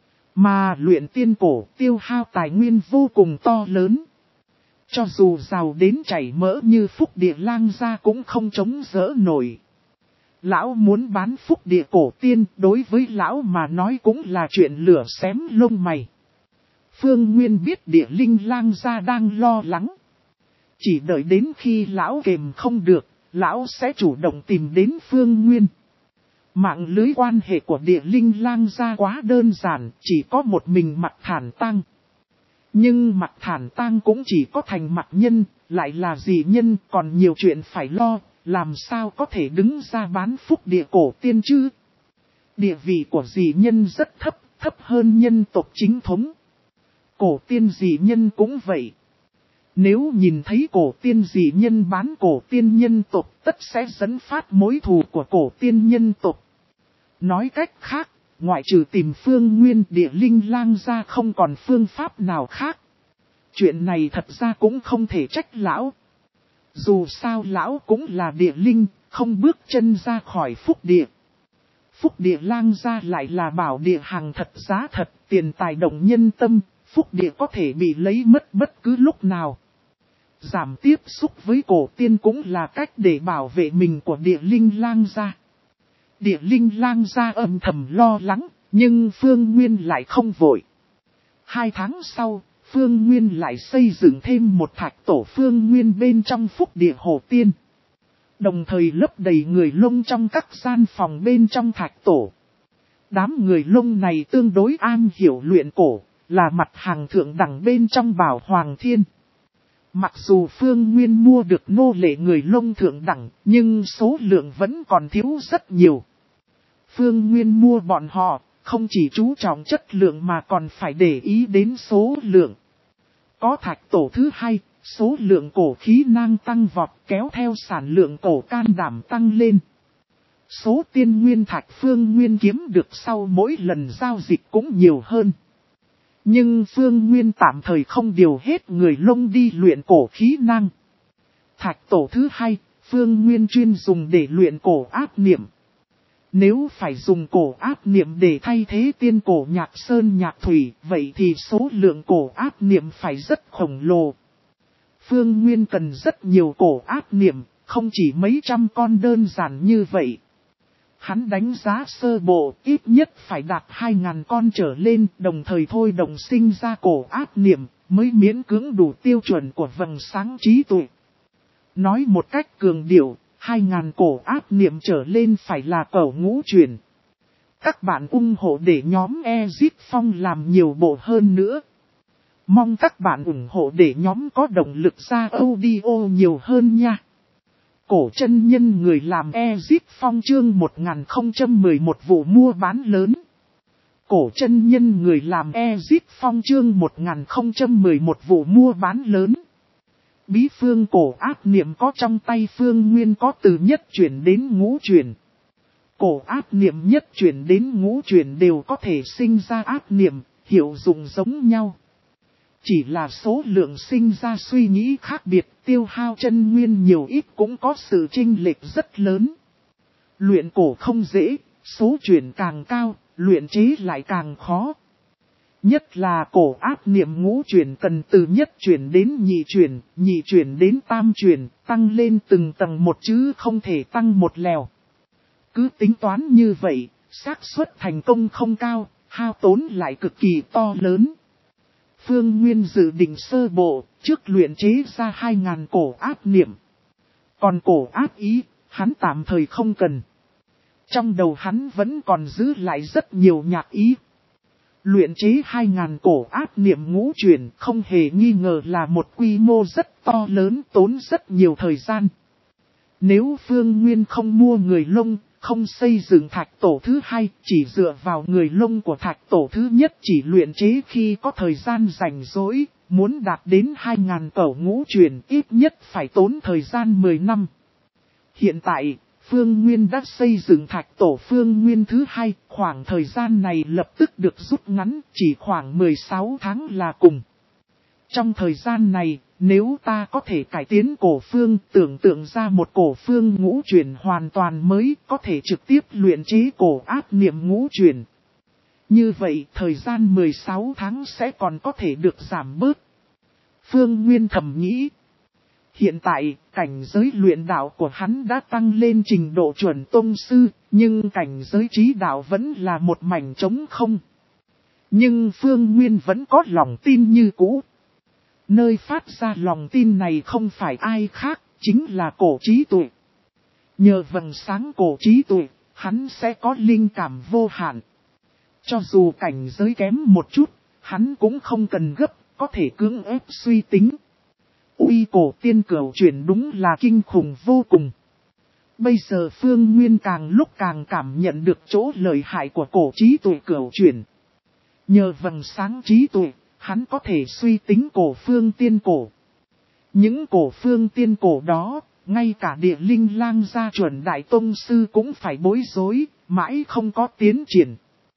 S1: Mà luyện tiên cổ tiêu hao tài nguyên vô cùng to lớn. Cho dù giàu đến chảy mỡ như Phúc Địa Lang gia cũng không chống đỡ nổi. Lão muốn bán Phúc Địa cổ tiên, đối với lão mà nói cũng là chuyện lửa xém lông mày. Phương Nguyên biết Địa Linh Lang gia đang lo lắng. Chỉ đợi đến khi lão kềm không được, lão sẽ chủ động tìm đến Phương Nguyên. Mạng lưới quan hệ của Địa Linh Lang gia quá đơn giản, chỉ có một mình Mặc Thản Tăng. Nhưng Mặc Thản Tăng cũng chỉ có thành Mặc Nhân, lại là dị nhân, còn nhiều chuyện phải lo, làm sao có thể đứng ra bán Phúc Địa cổ tiên chứ? Địa vị của dị nhân rất thấp, thấp hơn nhân tộc chính thống. Cổ tiên dị nhân cũng vậy. Nếu nhìn thấy cổ tiên dị nhân bán cổ tiên nhân tộc, tất sẽ dẫn phát mối thù của cổ tiên nhân tộc. Nói cách khác, ngoại trừ tìm Phương Nguyên, Địa Linh Lang gia không còn phương pháp nào khác. Chuyện này thật ra cũng không thể trách lão. Dù sao lão cũng là địa linh, không bước chân ra khỏi Phúc Địa. Phúc Địa Lang gia lại là bảo địa hàng thật giá thật, tiền tài động nhân tâm, Phúc Địa có thể bị lấy mất bất cứ lúc nào. Giảm tiếp xúc với cổ tiên cũng là cách để bảo vệ mình của Địa Linh Lang gia. Địa Linh Lang gia âm thầm lo lắng, nhưng Phương Nguyên lại không vội. Hai tháng sau, Phương Nguyên lại xây dựng thêm một thạch tổ Phương Nguyên bên trong Phúc Địa Hồ Tiên. Đồng thời lấp đầy người lông trong các gian phòng bên trong thạch tổ. Đám người lông này tương đối am hiểu luyện cổ, là mặt hàng thượng đẳng bên trong Bảo Hoàng Thiên. Mặc dù Phương Nguyên mua được nô lệ người lông thượng đẳng, nhưng số lượng vẫn còn thiếu rất nhiều. Phương Nguyên mua bọn họ, không chỉ chú trọng chất lượng mà còn phải để ý đến số lượng. Có thạch tổ thứ hai, số lượng cổ khí năng tăng vọt kéo theo sản lượng cổ can đảm tăng lên. Số tiên nguyên thạch Phương Nguyên kiếm được sau mỗi lần giao dịch cũng nhiều hơn. Nhưng Phương Nguyên tạm thời không điều hết người lông đi luyện cổ khí năng. Thạch tổ thứ hai, Phương Nguyên chuyên dùng để luyện cổ ác niệm. Nếu phải dùng cổ ác niệm để thay thế tiên cổ nhạc sơn nhạc thủy, vậy thì số lượng cổ ác niệm phải rất khổng lồ. Phương Nguyên cần rất nhiều cổ ác niệm, không chỉ mấy trăm con đơn giản như vậy. Hắn đánh giá sơ bộ, ít nhất phải đạt hai ngàn con trở lên, đồng thời thôi động sinh ra cổ ác niệm, mới miễn cưỡng đủ tiêu chuẩn của vầng sáng trí tuệ. Nói một cách cường điệu, hai ngàn cổ ác niệm trở lên phải là cẩu ngũ truyền. Các bạn ủng hộ để nhóm Ezip Phong làm nhiều bộ hơn nữa. Mong các bạn ủng hộ để nhóm có động lực ra audio nhiều hơn nha. Cổ chân nhân người làm Ezip Phong chương một nghìn không trăm mười một vụ mua bán lớn. Cổ chân nhân người làm Ezip Phong chương một nghìn không trăm mười một vụ mua bán lớn. Bí phương cổ ác niệm có trong tay Phương Nguyên có từ nhất chuyển đến ngũ chuyển. Cổ ác niệm nhất chuyển đến ngũ chuyển đều có thể sinh ra ác niệm, hiệu dụng giống nhau. Chỉ là số lượng sinh ra suy nghĩ khác biệt, tiêu hao chân nguyên nhiều ít cũng có sự chênh lệch rất lớn. Luyện cổ không dễ, số chuyển càng cao, luyện chế lại càng khó. Nhất là cổ ác niệm ngũ chuyển cần từ nhất chuyển đến nhị chuyển, nhị chuyển đến tam chuyển, tăng lên từng tầng một chứ không thể tăng một lèo. Cứ tính toán như vậy, xác suất thành công không cao, hao tốn lại cực kỳ to lớn. Phương Nguyên dự định sơ bộ, trước luyện chế ra hai ngàn cổ ác niệm. Còn cổ ác ý, hắn tạm thời không cần. Trong đầu hắn vẫn còn giữ lại rất nhiều nhạc ý. Luyện chế hai ngàn cổ ác niệm ngũ chuyển không hề nghi ngờ là một quy mô rất to lớn, tốn rất nhiều thời gian. Nếu Phương Nguyên không mua người lông, không xây dựng thạch tổ thứ hai, chỉ dựa vào người lông của thạch tổ thứ nhất chỉ luyện chế khi có thời gian rảnh rỗi, muốn đạt đến hai ngàn cổ ngũ chuyển ít nhất phải tốn thời gian mười năm. Hiện tại, Phương Nguyên đã xây dựng thạch tổ Phương Nguyên thứ hai, khoảng thời gian này lập tức được rút ngắn, chỉ khoảng mười sáu tháng là cùng. Trong thời gian này, nếu ta có thể cải tiến cổ phương, tưởng tượng ra một cổ phương ngũ chuyển hoàn toàn mới, có thể trực tiếp luyện chế cổ ác niệm ngũ chuyển. Như vậy, thời gian mười sáu tháng sẽ còn có thể được giảm bớt. Phương Nguyên thầm nghĩ. Hiện tại, cảnh giới luyện đạo của hắn đã tăng lên trình độ chuẩn tông sư, nhưng cảnh giới trí đạo vẫn là một mảnh trống không. Nhưng Phương Nguyên vẫn có lòng tin như cũ. Nơi phát ra lòng tin này không phải ai khác, chính là cổ trí tuệ. Nhờ vầng sáng cổ trí tuệ, hắn sẽ có linh cảm vô hạn. Cho dù cảnh giới kém một chút, hắn cũng không cần gấp, có thể cưỡng ép suy tính. Uy cổ tiên cửu chuyển đúng là kinh khủng vô cùng. Bây giờ Phương Nguyên càng lúc càng cảm nhận được chỗ lợi hại của cổ trí tuệ cửu chuyển. Nhờ vầng sáng trí tuệ, hắn có thể suy tính cổ phương tiên cổ. Những cổ phương tiên cổ đó, ngay cả địa linh lang gia chuẩn đại tông sư cũng phải bối rối, mãi không có tiến triển.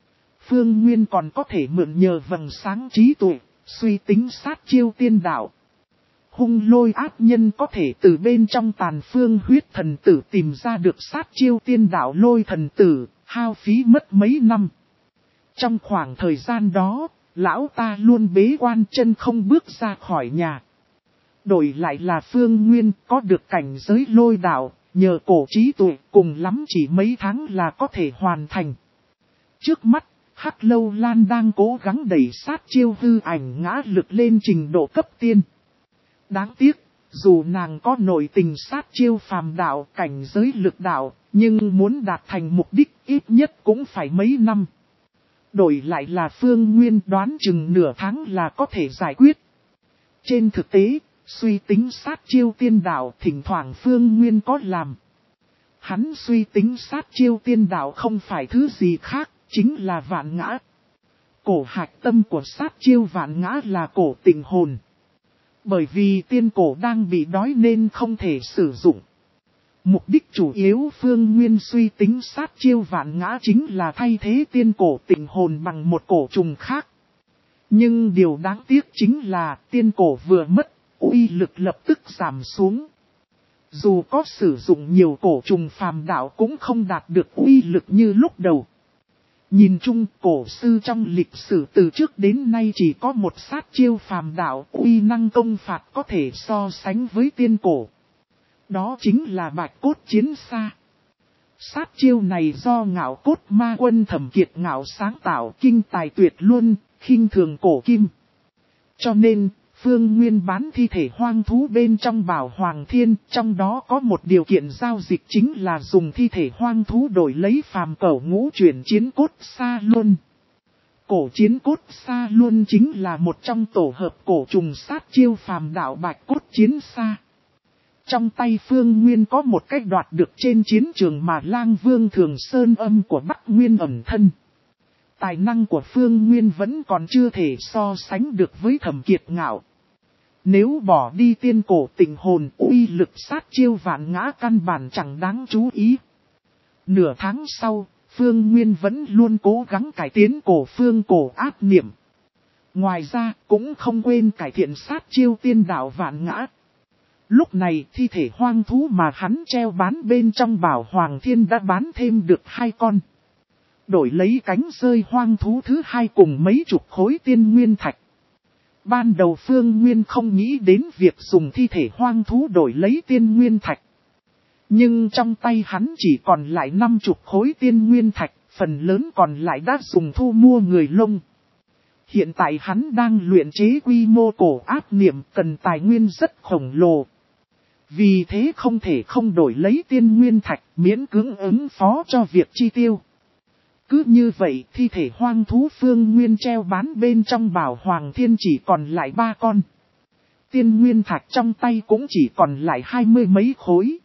S1: Phương Nguyên còn có thể mượn nhờ vầng sáng trí tuệ, suy tính sát chiêu tiên đạo. Hung lôi ác nhân có thể từ bên trong tàn phương huyết thần tử tìm ra được sát chiêu tiên đạo lôi thần tử, hao phí mất mấy năm. Trong khoảng thời gian đó, lão ta luôn bế quan chân không bước ra khỏi nhà. Đổi lại là Phương Nguyên có được cảnh giới lôi đạo, nhờ cổ trí tuệ cùng lắm chỉ mấy tháng là có thể hoàn thành. Trước mắt, Hắc Lâu Lan đang cố gắng đẩy sát chiêu hư ảnh ngã lực lên trình độ cấp tiên. Đáng tiếc, dù nàng có nội tình sát chiêu phàm đạo cảnh giới lực đạo, nhưng muốn đạt thành mục đích ít nhất cũng phải mấy năm. Đổi lại là Phương Nguyên đoán chừng nửa tháng là có thể giải quyết. Trên thực tế, suy tính sát chiêu tiên đạo thỉnh thoảng Phương Nguyên có làm. Hắn suy tính sát chiêu tiên đạo không phải thứ gì khác, chính là vạn ngã. Cổ hạch tâm của sát chiêu vạn ngã là cổ tịnh hồn. Bởi vì tiên cổ đang bị đói nên không thể sử dụng. Mục đích chủ yếu Phương Nguyên suy tính sát chiêu vạn ngã chính là thay thế tiên cổ tịnh hồn bằng một cổ trùng khác. Nhưng điều đáng tiếc chính là tiên cổ vừa mất, uy lực lập tức giảm xuống. Dù có sử dụng nhiều cổ trùng phàm đạo cũng không đạt được uy lực như lúc đầu. Nhìn chung cổ sư trong lịch sử từ trước đến nay chỉ có một sát chiêu phàm đạo uy năng công phạt có thể so sánh với tiên cổ. Đó chính là bạch cốt chiến xa. Sát chiêu này do ngạo cốt ma quân Thẩm Kiệt Ngạo sáng tạo kinh tài tuyệt luân, khinh thường cổ kim. Cho nên, Phương Nguyên bán thi thể hoang thú bên trong Bảo Hoàng Thiên, trong đó có một điều kiện giao dịch chính là dùng thi thể hoang thú đổi lấy phàm cẩu ngũ chuyển chiến cốt xa luân. Cổ chiến cốt xa luân chính là một trong tổ hợp cổ trùng sát chiêu phàm đạo bạch cốt chiến xa. Trong tay Phương Nguyên có một cách đoạt được trên chiến trường mà Lang Vương Thường Sơn âm của Bắc Nguyên ẩn thân. Tài năng của Phương Nguyên vẫn còn chưa thể so sánh được với Thẩm Kiệt Ngạo. Nếu bỏ đi tiên cổ tịnh hồn, uy lực sát chiêu vạn ngã căn bản chẳng đáng chú ý. Nửa tháng sau, Phương Nguyên vẫn luôn cố gắng cải tiến cổ phương cổ áp niệm. Ngoài ra, cũng không quên cải thiện sát chiêu tiên đạo vạn ngã. Lúc này, thi thể hoang thú mà hắn treo bán bên trong Bảo Hoàng Thiên đã bán thêm được hai con. Đổi lấy cánh rơi hoang thú thứ hai cùng mấy chục khối tiên nguyên thạch. Ban đầu Phương Nguyên không nghĩ đến việc dùng thi thể hoang thú đổi lấy tiên nguyên thạch. Nhưng trong tay hắn chỉ còn lại năm chục khối tiên nguyên thạch, phần lớn còn lại đã dùng thu mua người lông. Hiện tại hắn đang luyện chế quy mô cổ áp niệm cần tài nguyên rất khổng lồ. Vì thế không thể không đổi lấy tiên nguyên thạch miễn cưỡng ứng phó cho việc chi tiêu. Cứ như vậy thi thể hoang thú Phương Nguyên treo bán bên trong Bảo Hoàng Thiên chỉ còn lại ba con. Tiên nguyên thạch trong tay cũng chỉ còn lại hai mươi mấy khối.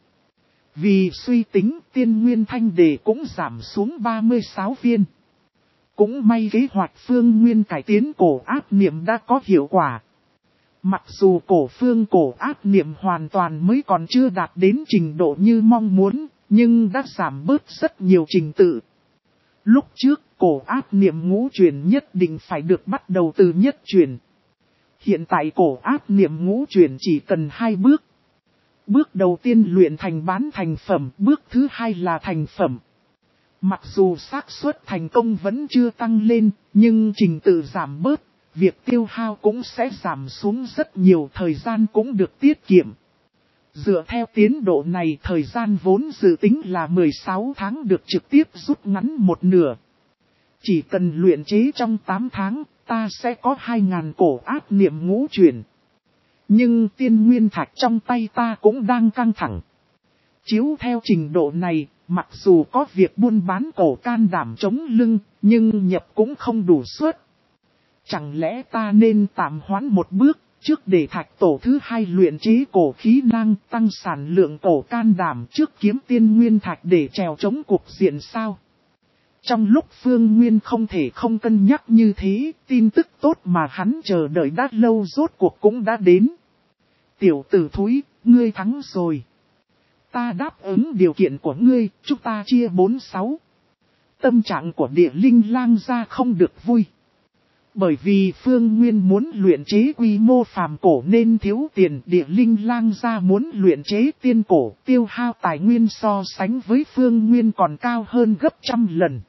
S1: Vì suy tính tiên nguyên thanh đề cũng giảm xuống ba mươi sáu viên. Cũng may kế hoạch Phương Nguyên cải tiến cổ áp niệm đã có hiệu quả. Mặc dù cổ phương cổ áp niệm hoàn toàn mới còn chưa đạt đến trình độ như mong muốn, nhưng đã giảm bớt rất nhiều trình tự. Lúc trước, cổ áp niệm ngũ chuyển nhất định phải được bắt đầu từ nhất chuyển. Hiện tại cổ áp niệm ngũ chuyển chỉ cần hai bước. Bước đầu tiên luyện thành bán thành phẩm, bước thứ hai là thành phẩm. Mặc dù xác suất thành công vẫn chưa tăng lên, nhưng trình tự giảm bớt, việc tiêu hao cũng sẽ giảm xuống rất nhiều, thời gian cũng được tiết kiệm. Dựa theo tiến độ này, thời gian vốn dự tính là mười sáu tháng được trực tiếp rút ngắn một nửa. Chỉ cần luyện chế trong tám tháng, ta sẽ có hai nghìn cổ áp niệm ngũ chuyển. Nhưng tiên nguyên thạch trong tay ta cũng đang căng thẳng. Chiếu theo trình độ này, mặc dù có việc buôn bán cổ can đảm chống lưng, nhưng nhập cũng không đủ suất. Chẳng lẽ ta nên tạm hoãn một bước, trước để thạch tổ thứ hai luyện chế cổ khí năng tăng sản lượng cổ can đảm trước kiếm tiên nguyên thạch để trèo chống cục diện sao? Trong lúc Phương Nguyên không thể không cân nhắc như thế, tin tức tốt mà hắn chờ đợi đã lâu rốt cuộc cũng đã đến. Tiểu tử thúi, ngươi thắng rồi. Ta đáp ứng điều kiện của ngươi, chúng ta chia bốn sáu. Tâm trạng của Địa Linh Lang gia không được vui. Bởi vì Phương Nguyên muốn luyện chế quy mô phàm cổ nên thiếu tiền, Địa Linh Lang gia muốn luyện chế tiên cổ, tiêu hao tài nguyên so sánh với Phương Nguyên còn cao hơn gấp trăm lần.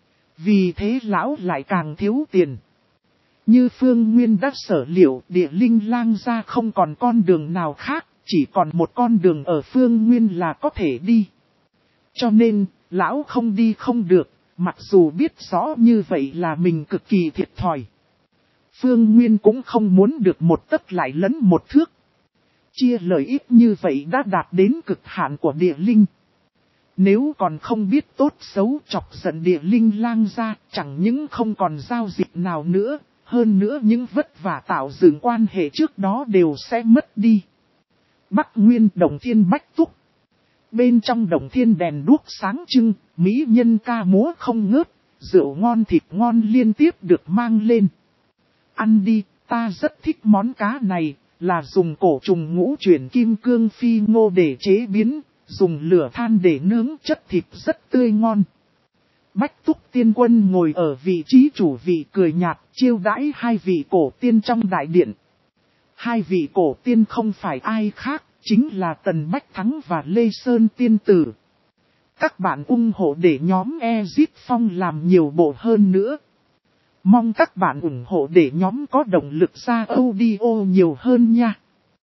S1: Vì thế lão lại càng thiếu tiền. Như Phương Nguyên đã sở liệu, Địa Linh Lang gia không còn con đường nào khác, chỉ còn một con đường ở Phương Nguyên là có thể đi. Cho nên, lão không đi không được, mặc dù biết rõ như vậy là mình cực kỳ thiệt thòi. Phương Nguyên cũng không muốn được một tấc lại lấn một thước. Chia lợi ích như vậy đã đạt đến cực hạn của Địa Linh. Nếu còn không biết tốt xấu chọc giận địa linh lang ra, chẳng những không còn giao dịch nào nữa, hơn nữa những vất vả tạo dựng quan hệ trước đó đều sẽ mất đi. Bắc Nguyên Đồng Thiên Bách Túc. Bên trong Đồng Thiên đèn đuốc sáng trưng, mỹ nhân ca múa không ngớt, rượu ngon thịt ngon liên tiếp được mang lên. Ăn đi, ta rất thích món cá này, là dùng cổ trùng ngũ chuyển kim cương phi ngô để chế biến, dùng lửa than để nướng, chất thịt rất tươi ngon. Bách Túc Tiên Quân ngồi ở vị trí chủ vị cười nhạt chiêu đãi hai vị cổ tiên trong đại điện. Hai vị cổ tiên không phải ai khác, chính là Tần Bách Thắng và Lê Sơn Tiên Tử. Các bạn ủng hộ để nhóm Ezip Phong làm nhiều bộ hơn nữa. Mong các bạn ủng hộ để nhóm có động lực ra audio nhiều hơn nha.